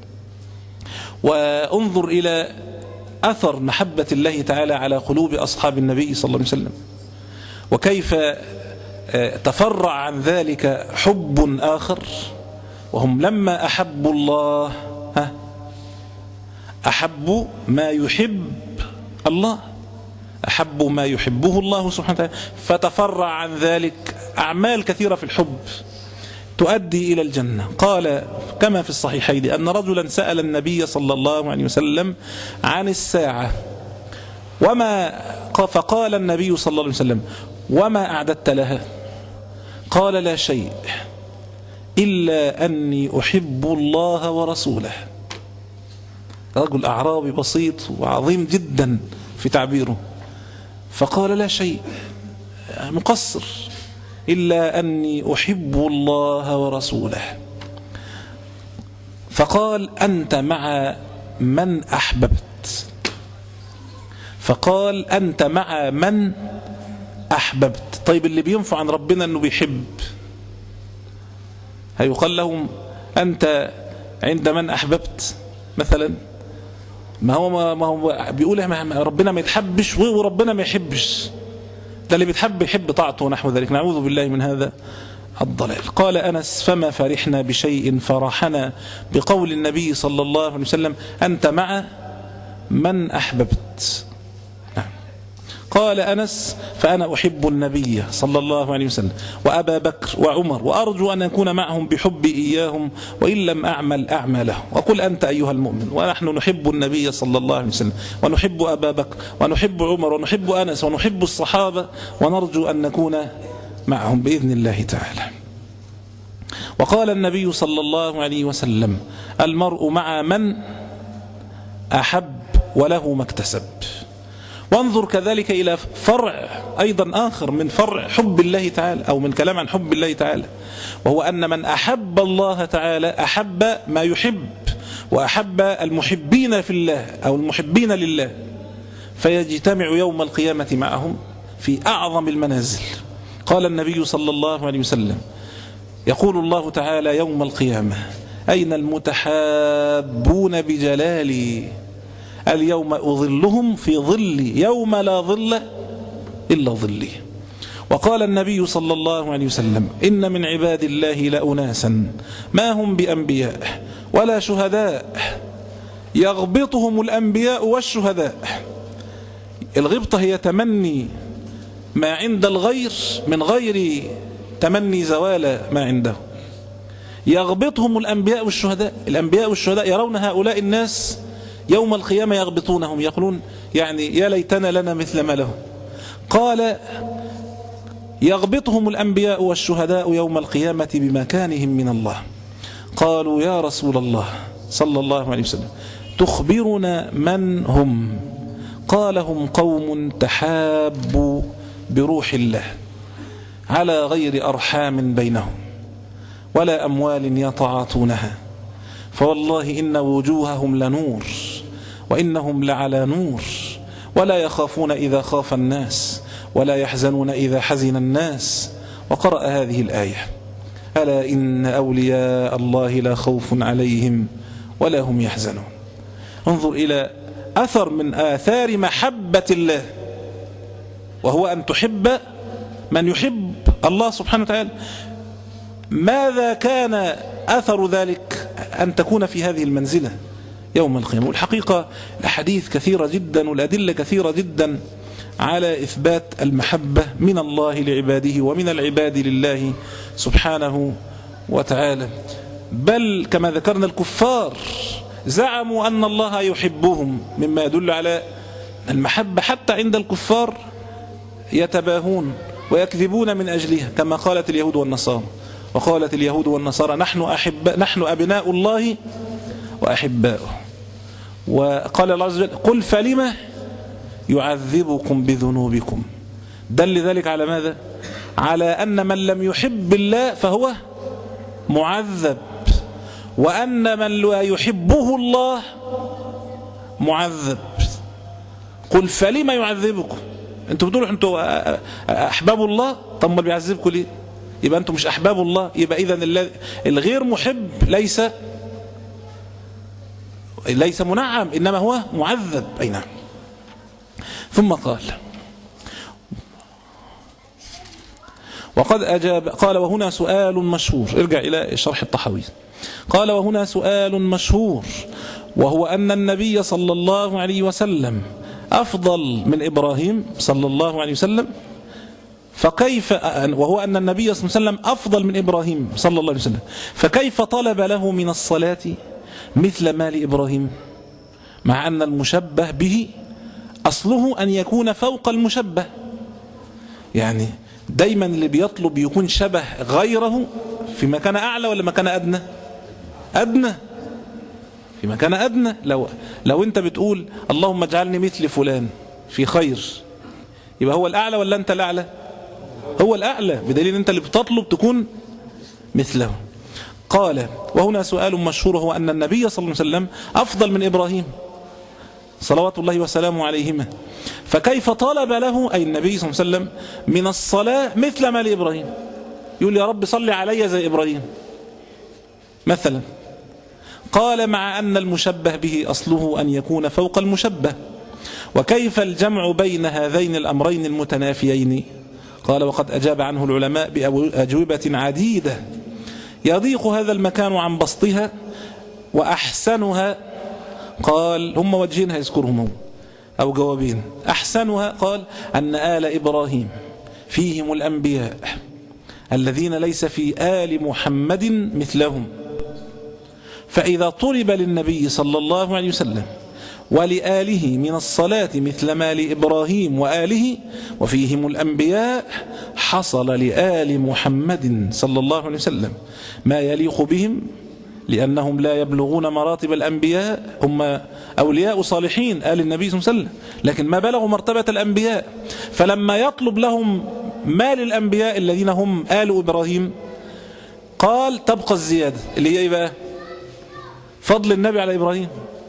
وانظر إلى أثر محبة الله تعالى على قلوب أصحاب النبي صلى الله عليه وسلم، وكيف تفرع عن ذلك حب آخر، وهم لما أحبوا الله أحبوا ما يحب الله، أحبوا ما يحبه الله سبحانه وتعالى، فتفرع عن ذلك أعمال كثيرة في الحب تؤدي إلى الجنة. قال كما في الصحيحين أن رجلا سأل النبي صلى الله عليه وسلم عن الساعة، وما فقال النبي صلى الله عليه وسلم: وما أعددت لها؟ قال: لا شيء إلا أني أحب الله ورسوله. رجل أعرابي بسيط وعظيم جدا في تعبيره، فقال: لا شيء، مقصر، إلا أني أحب الله ورسوله. فقال: أنت مع من أحببت. فقال: أنت مع من أحببت. طيب اللي بينفع عن ربنا أنه بيحب، هيقال لهم أنت عند من أحببت مثلا؟ ما هو ما هو بيقول ربنا ما يتحبش وربنا ما يحبش، ده اللي بيتحب يحب طاعته ونحو ذلك. نعوذ بالله من هذا الضلال. قال أنس: فما فرحنا بشيء فرحنا بقول النبي صلى الله عليه وسلم: أنت مع من أحببت. نعم. قال أنس: فأنا أحب النبي صلى الله عليه وسلم وأبا بكر وعمر، وأرجو أن أكون معهم بحبي إياهم، وإن لم أعمل أعمله. وقل أنت أيها المؤمن. ونحن نحب النبي صلى الله عليه وسلم، ونحب أبا بكر، ونحب عمر، ونحب أنس، ونحب الصحابة، ونرجو أن نكون معهم بإذن الله تعالى. وقال النبي صلى الله عليه وسلم: المرء مع من أحب وله ما اكتسب. وانظر كذلك إلى فرع أيضا آخر من فرع حب الله تعالى، أو من كلام عن حب الله تعالى، وهو أن من أحب الله تعالى أحب ما يحب، وأحب المحبين في الله أو المحبين لله، فيجتمع يوم القيامة معهم في أعظم المنازل. قال النبي صلى الله عليه وسلم: يقول الله تعالى يوم القيامة: أين المتحابون بجلالي؟ اليوم أظلهم في ظلي يوم لا ظل إلا ظلي. وقال النبي صلى الله عليه وسلم: إن من عباد الله لأناسا ما هم بأنبياء ولا شهداء يغبطهم الأنبياء والشهداء. الغبطة هي تمني ما عند الغير من غير تمني زوال ما عنده. يغبطهم الأنبياء والشهداء. الأنبياء والشهداء يرون هؤلاء الناس يوم القيامة يغبطونهم، يقولون يعني يا ليتنا لنا مثل ما لهم. قال: يغبطهم الأنبياء والشهداء يوم القيامة بمكانهم من الله. قالوا: يا رسول الله صلى الله عليه وسلم، تخبرنا من هم؟ قال: هم قوم تحابوا بروح الله على غير أرحام بينهم ولا أموال يتعاطونها، فوالله إن وجوههم لنور وإنهم لعلى نور، ولا يخافون إذا خاف الناس ولا يحزنون إذا حزن الناس. وقرأ هذه الآية: ألا إن أولياء الله لا خوف عليهم ولا هم يحزنون. انظر إلى أثر من آثار محبة الله، وهو أن تحب من يحب الله سبحانه وتعالى. ماذا كان أثر ذلك؟ أن تكون في هذه المنزلة يوم القيامة. والحقيقة الحديث كثيرة جدا والأدلة كثيرة جدا على إثبات المحبة من الله لعباده ومن العباد لله سبحانه وتعالى. بل كما ذكرنا الكفار زعموا أن الله يحبهم، مما يدل على المحبة حتى عند الكفار يتباهون ويكذبون من أجلها، كما قالت اليهود والنصارى. وقالت اليهود والنصارى نحن, أحب نحن أبناء الله وأحباؤه. وقال الله عز وجل قل فلم يعذبكم بذنوبكم. دل ذلك على ماذا؟ على أن من لم يحب الله فهو معذب، وأن من لا يحبه الله معذب. قل فلم يعذبكم، انتوا بتقولوا انتوا أحباب الله، طب ما بيعذبكم ليه؟ يبقى انتوا مش أحباب الله. يبقى إذن الغير محب ليس ليس منعم، إنما هو معذب. أي نعم. ثم قال وقد أجاب، قال وهنا سؤال مشهور، ارجع إلى شرح الطحاوي. قال وهنا سؤال مشهور، وهو أن النبي صلى الله عليه وسلم أفضل من إبراهيم صلى الله عليه وسلم، فكيف، وهو أن النبي صلى الله عليه وسلم أفضل من إبراهيم صلى الله عليه وسلم، فكيف طلب له من الصلاة مثل ما لإبراهيم، مع أن المشبه به أصله أن يكون فوق المشبه؟ يعني دايما اللي بيطلب يكون شبه غيره في مكان أعلى ولا مكان أدنى؟ أدنى، في مكان أدنى. لو, لو أنت بتقول اللهم اجعلني مثل فلان في خير، يبقى هو الأعلى ولا أنت الأعلى؟ هو الأعلى، بدليل أنت اللي بتطلب تكون مثله. قال وهنا سؤال مشهور، هو أن النبي صلى الله عليه وسلم أفضل من إبراهيم صلوات الله وسلامه عليهما، فكيف طلب له أي النبي صلى الله عليه وسلم من الصلاة مثل ما لإبراهيم؟ يقول يا رب صل علي زي إبراهيم مثلا. قال مع أن المشبه به أصله أن يكون فوق المشبه، وكيف الجمع بين هذين الأمرين المتنافيين؟ قال وقد أجاب عنه العلماء بأجوبة عديدة يضيق هذا المكان عن بسطها، وأحسنها قال هم وجهين هيذكرهم أو جوابين. أحسنها قال أن آل إبراهيم فيهم الأنبياء الذين ليس في آل محمد مثلهم، فإذا طلب للنبي صلى الله عليه وسلم ولآله من الصلاة مثل ما لإبراهيم وآله وفيهم الأنبياء، حصل لآل محمد صلى الله عليه وسلم ما يليق بهم، لأنهم لا يبلغون مراتب الأنبياء، هم أولياء صالحين آل النبي صلى الله عليه وسلم، لكن ما بلغوا مرتبة الأنبياء. فلما يطلب لهم ما للأنبياء الذين هم آل إبراهيم، قال تبقى الزيادة اللي هي إيه بقى؟ فضل النبي على إبراهيم،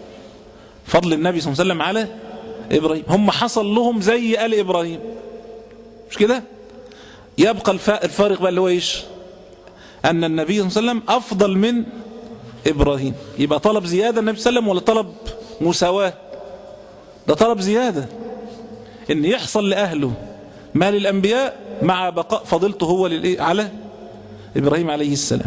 فضل النبي صلى الله عليه وسلم على إبراهيم. هم حصل لهم زي آل إبراهيم، مش كده؟ يبقى الفارق بقى اللي هو إيش؟ أن النبي صلى الله عليه وسلم أفضل من إبراهيم. يبقى طلب زيادة النبي صلى الله عليه وسلم ولا طلب مساواة؟ ده طلب زيادة، إن يحصل لأهله ما للأنبياء مع بقاء فضلته هو على إبراهيم عليه السلام.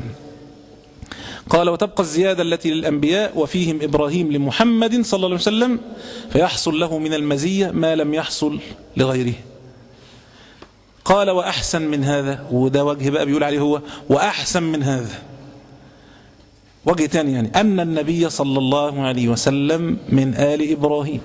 قال وتبقى الزيادة التي للأنبياء وفيهم إبراهيم لمحمد صلى الله عليه وسلم، فيحصل له من المزية ما لم يحصل لغيره. قال وأحسن من هذا، وده وجه بقى بيقول عليه هو وأحسن من هذا، وجه تاني يعني أن النبي صلى الله عليه وسلم من آل إبراهيم،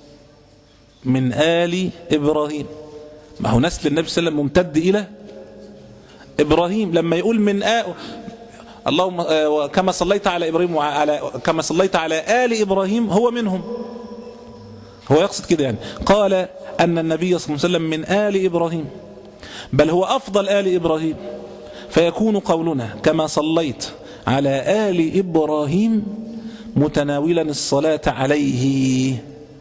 من آل إبراهيم. ما هو نسل النبي صلى الله عليه وسلم ممتد إلى إبراهيم. لما يقول من آل اللهم كما صليت على إبراهيم وعلى كما صليت على آل إبراهيم، هو منهم، هو يقصد كده يعني. قال أن النبي صلى الله عليه وسلم من آل إبراهيم، بل هو أفضل آل إبراهيم، فيكون قولنا كما صليت على آل إبراهيم متناولا الصلاة عليه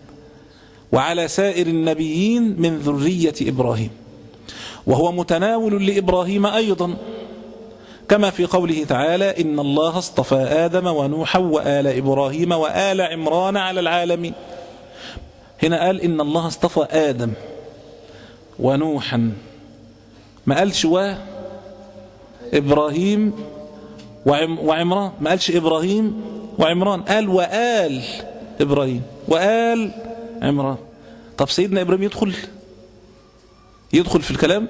وعلى سائر النبيين من ذرية إبراهيم، وهو متناول لإبراهيم أيضا، كما في قوله تعالى إن الله اصطفى آدم ونوحا وآل إبراهيم وآل عمران على العالمين. هنا قال إن الله اصطفى آدم ونوحا، ما قالش وإبراهيم وعمران، ما قالش إبراهيم وعمران، قال وآل إبراهيم وآل عمران. طب سيدنا إبراهيم يدخل يدخل في الكلام؟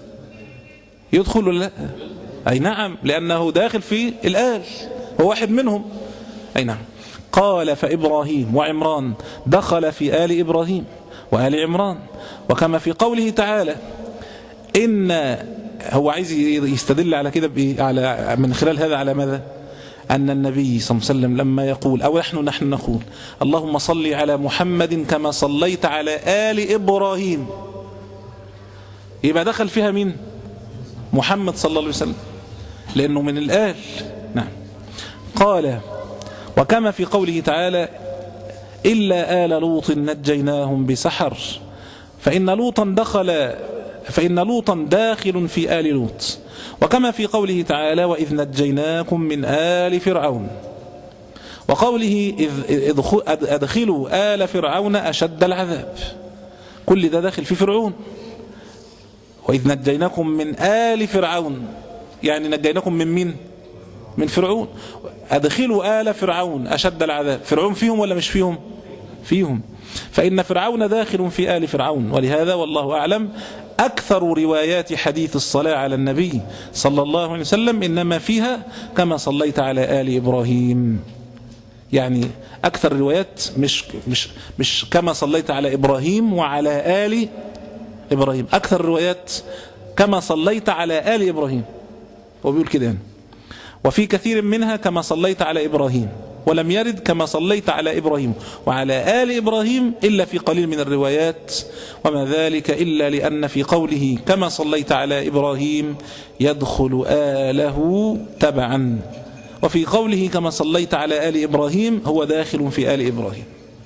يدخل ولا لا؟ أي نعم، لأنه داخل في الآل، هو واحد منهم. أي نعم. قال فإبراهيم وعمران دخل في آل إبراهيم وآل عمران. وكما في قوله تعالى إن هو عايز يستدل على كده على من خلال هذا على ماذا؟ أن النبي صلى الله عليه وسلم لما يقول أو نحن نحن نقول اللهم صل على محمد كما صليت على آل إبراهيم، يبقى دخل فيها مين؟ محمد صلى الله عليه وسلم، لأنه من الآل. نعم. قال وكما في قوله تعالى إلا آل لوط نجيناهم بسحر، فإن لوطا دخل فإن لوطا داخل في آل لوط. وكما في قوله تعالى وإذ نجيناكم من آل فرعون، وقوله إذ أدخلوا آل فرعون أشد العذاب، كل ده داخل في فرعون. وإذ نجيناكم من آل فرعون يعني نجيناكم من مين؟ من فرعون. أدخلوا آل فرعون أشد العذاب، فرعون فيهم ولا مش فيهم؟ فيهم. فإن فرعون داخل في آل فرعون. ولهذا والله أعلم أكثر روايات حديث الصلاة على النبي صلى الله عليه وسلم إنما فيها كما صليت على آل إبراهيم، يعني أكثر روايات مش, مش, مش كما صليت على إبراهيم وعلى آل إبراهيم، أكثر روايات كما صليت على آل إبراهيم، هو بيقول كده يعني. وفي كثير منها كما صليت على إبراهيم، ولم يرد كما صليت على إبراهيم وعلى آل إبراهيم إلا في قليل من الروايات، وما ذلك إلا لأن في قوله كما صليت على إبراهيم يدخل آله تبعا، وفي قوله كما صليت على آل إبراهيم هو داخل في آل إبراهيم.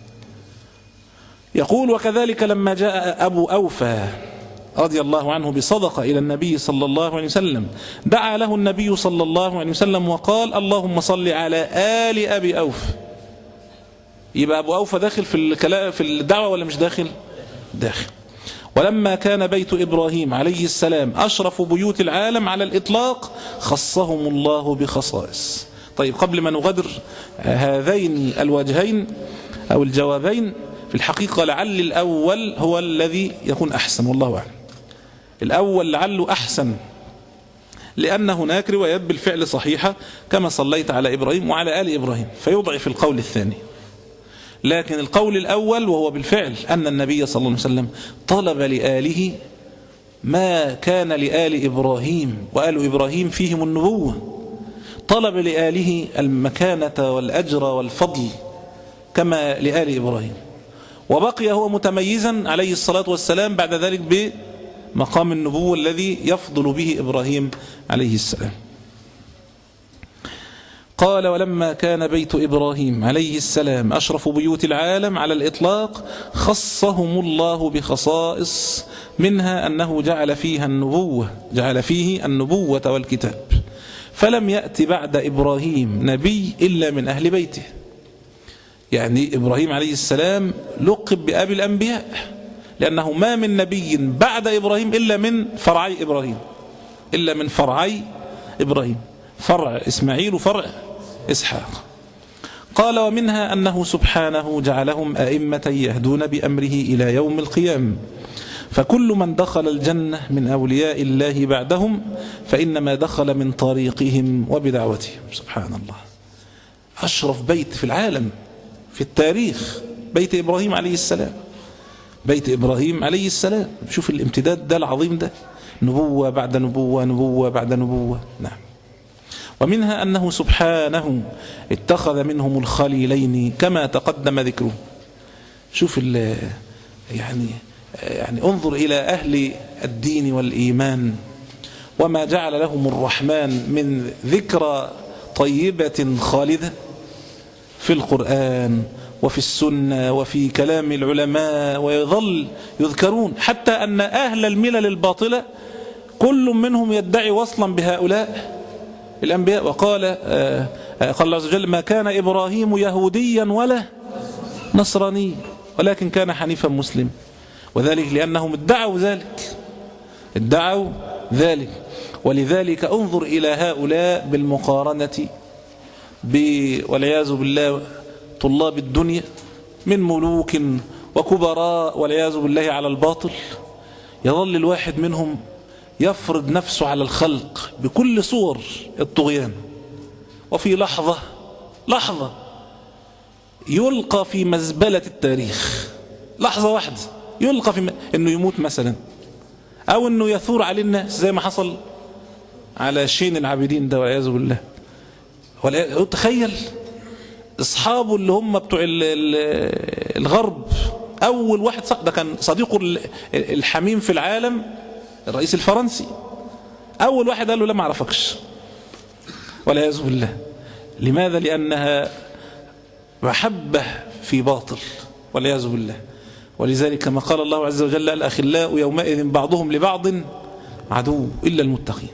يقول وكذلك لما جاء أبو أوفى رضي الله عنه بصدقة إلى النبي صلى الله عليه وسلم دعا له النبي صلى الله عليه وسلم وقال اللهم صل على آل أبي أوفى. يبقى أبو أوفى داخل في الكلام في الدعوة ولا مش داخل؟ داخل. ولما كان بيت إبراهيم عليه السلام أشرف بيوت العالم على الإطلاق خصهم الله بخصائص. طيب قبل ما نغادر هذين الوجهين أو الجوابين، في الحقيقة لعل الأول هو الذي يكون أحسن والله أعلم. الأول لعله أحسن لأن هناك روايات بالفعل صحيحة كما صليت على إبراهيم وعلى آل إبراهيم، فيضعف القول الثاني. لكن القول الأول وهو بالفعل أن النبي صلى الله عليه وسلم طلب لآله ما كان لآل إبراهيم، وآل إبراهيم فيهم النبوة، طلب لآله المكانة والأجر والفضل كما لآل إبراهيم، وبقي هو متميزا عليه الصلاة والسلام بعد ذلك بمقام النبوة الذي يفضل به إبراهيم عليه السلام. قال ولما كان بيت إبراهيم عليه السلام أشرف بيوت العالم على الإطلاق خصهم الله بخصائص، منها أنه جعل فيها النبوة جعل فيه النبوة والكتاب، فلم يأتي بعد إبراهيم نبي إلا من أهل بيته. يعني إبراهيم عليه السلام لقب بأبي الأنبياء، لأنه ما من نبي بعد إبراهيم إلا من فرعي إبراهيم إلا من فرعي إبراهيم فرع إسماعيل وفرع إسحاق. قال ومنها أنه سبحانه جعلهم أئمة يهدون بأمره إلى يوم القيامة، فكل من دخل الجنة من أولياء الله بعدهم فإنما دخل من طريقهم وبدعوتهم. سبحان الله، أشرف بيت في العالم في التاريخ بيت إبراهيم عليه السلام، بيت إبراهيم عليه السلام. شوف الامتداد ده العظيم ده، نبوة بعد نبوة نبوة بعد نبوة. نعم. ومنها أنه سبحانه اتخذ منهم الخليلين كما تقدم ذكره. شوف يعني يعني انظر إلى أهل الدين والإيمان وما جعل لهم الرحمن من ذكرى طيبة خالدة في القرآن وفي السنة وفي كلام العلماء، ويظل يذكرون حتى أن أهل الملل الباطلة كل منهم يدعي وصلا بهؤلاء الأنبياء. وقال آه قال الله عز وجل ما كان إبراهيم يهوديا ولا نصراني ولكن كان حنيفا مسلم، وذلك لأنهم ادعوا ذلك ادعوا ذلك ولذلك انظر إلى هؤلاء بالمقارنة والعياذ بالله طلاب الدنيا من ملوك وكبراء والعياذ بالله على الباطل. يظل الواحد منهم يفرض نفسه على الخلق بكل صور الطغيان، وفي لحظة لحظة يلقى في مزبلة التاريخ لحظة واحدة، يلقى في م... انه يموت مثلا، او انه يثور عليه الناس زي ما حصل على شين العابدين ده والعياذ بالله. ولا تخيل اصحابه اللي هم بتوع الغرب، اول واحد صح ده كان صديقه الحميم في العالم الرئيس الفرنسي، اول واحد قال له لا ما اعرفكش والعياذ بالله. لماذا؟ لانها محبة في باطل والعياذ بالله. ولذلك كما قال الله عز وجل الأخلاء يومئذ بعضهم لبعض عدو إلا المتقين.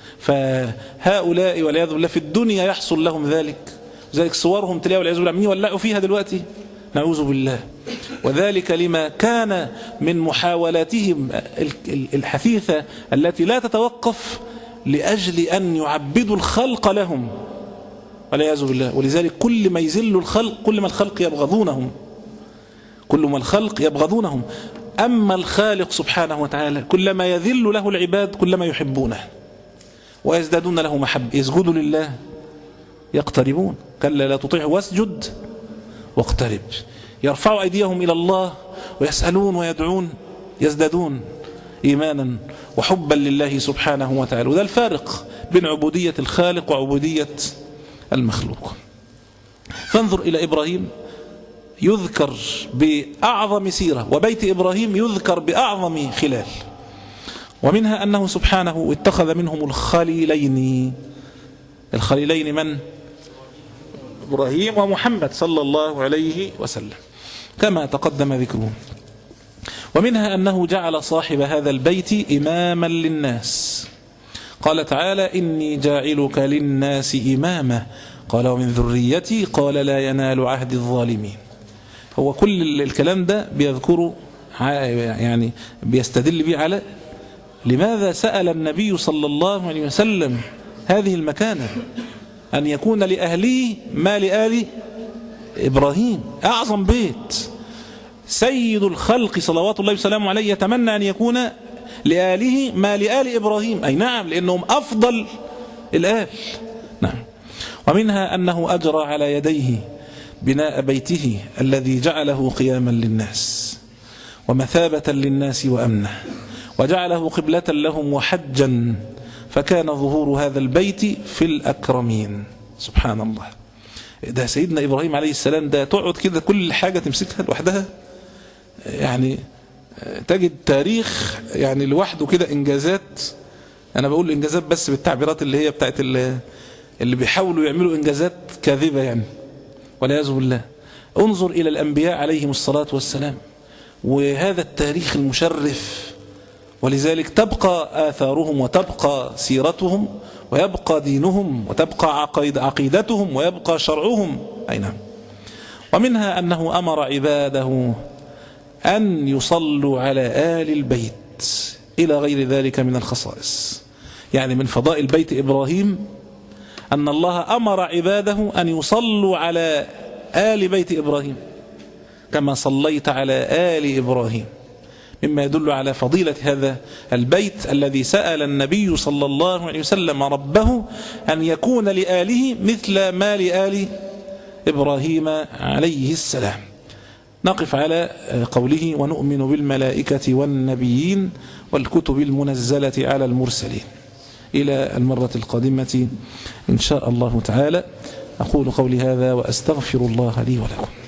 فهؤلاء والعياذ بالله في الدنيا يحصل لهم ذلك، ذلك صورهم تلاقوا والعياذ بالله عمالين يولعوا فيها دلوقتي، نعوذ بالله. وذلك لما كان من محاولاتهم الحثيثة التي لا تتوقف لأجل أن يعبدوا الخلق لهم والعياذ بالله. ولذلك كل ما يذل الخلق كل ما الخلق يبغضونهم، كل ما الخلق يبغضونهم. أما الخالق سبحانه وتعالى كلما يذل له العباد كلما يحبونه ويزدادون له محبة. يسجدوا لله يقتربون، كلا لا تطيع واسجد واقترب. يرفعوا أيديهم إلى الله ويسألون ويدعون يزدادون إيمانا وحبا لله سبحانه وتعالى. وده الفارق بين عبودية الخالق وعبودية المخلوق. فانظر إلى إبراهيم يذكر بأعظم سيرة، وبيت إبراهيم يذكر بأعظم خلال، ومنها أنه سبحانه اتخذ منهم الخليلين. الخليلين من؟ إبراهيم ومحمد صلى الله عليه وسلم كما تقدم ذكره. ومنها أنه جعل صاحب هذا البيت إماما للناس. قال تعالى إني جاعلك للناس إماما، قال ومن ذريتي، قال لا ينال عهد الظالمين. هو كل الكلام ده بيذكره يعني بيستدل به على لماذا سأل النبي صلى الله عليه وسلم هذه المكانة، أن يكون لأهله ما لآل إبراهيم. أعظم بيت سيد الخلق صلوات الله وسلامه عليه يتمنى أن يكون لآله ما لآل إبراهيم. أي نعم، لأنهم أفضل الآل. نعم. ومنها أنه أجرى على يديه بناء بيته الذي جعله قياما للناس ومثابة للناس وأمنه، وجعله قبلة لهم وحجا، فكان ظهور هذا البيت في الأكرمين. سبحان الله. ده سيدنا إبراهيم عليه السلام ده تقعد كده كل حاجة تمسكها لوحدها، يعني تجد تاريخ يعني لوحده كده إنجازات. أنا بقول إنجازات بس بالتعبيرات اللي هي بتاعت اللي, اللي بيحاولوا يعملوا إنجازات كاذبة يعني والعياذ بالله. انظر إلى الأنبياء عليهم الصلاة والسلام وهذا التاريخ المشرف. ولذلك تبقى آثارهم وتبقى سيرتهم ويبقى دينهم وتبقى عقيد عقيدتهم ويبقى شرعهم. أي نعم. ومنها أنه أمر عباده أن يصلوا على آل البيت إلى غير ذلك من الخصائص. يعني من فضائل بيت إبراهيم أن الله أمر عباده أن يصلوا على آل بيت إبراهيم كما صليت على آل إبراهيم، مما يدل على فضيلة هذا البيت الذي سأل النبي صلى الله عليه وسلم ربه أن يكون لآله مثل ما لآل إبراهيم عليه السلام. نقف على قوله ونؤمن بالملائكة والنبيين والكتب المنزلة على المرسلين إلى المرة القادمة إن شاء الله تعالى. أقول قولي هذا وأستغفر الله لي ولكم.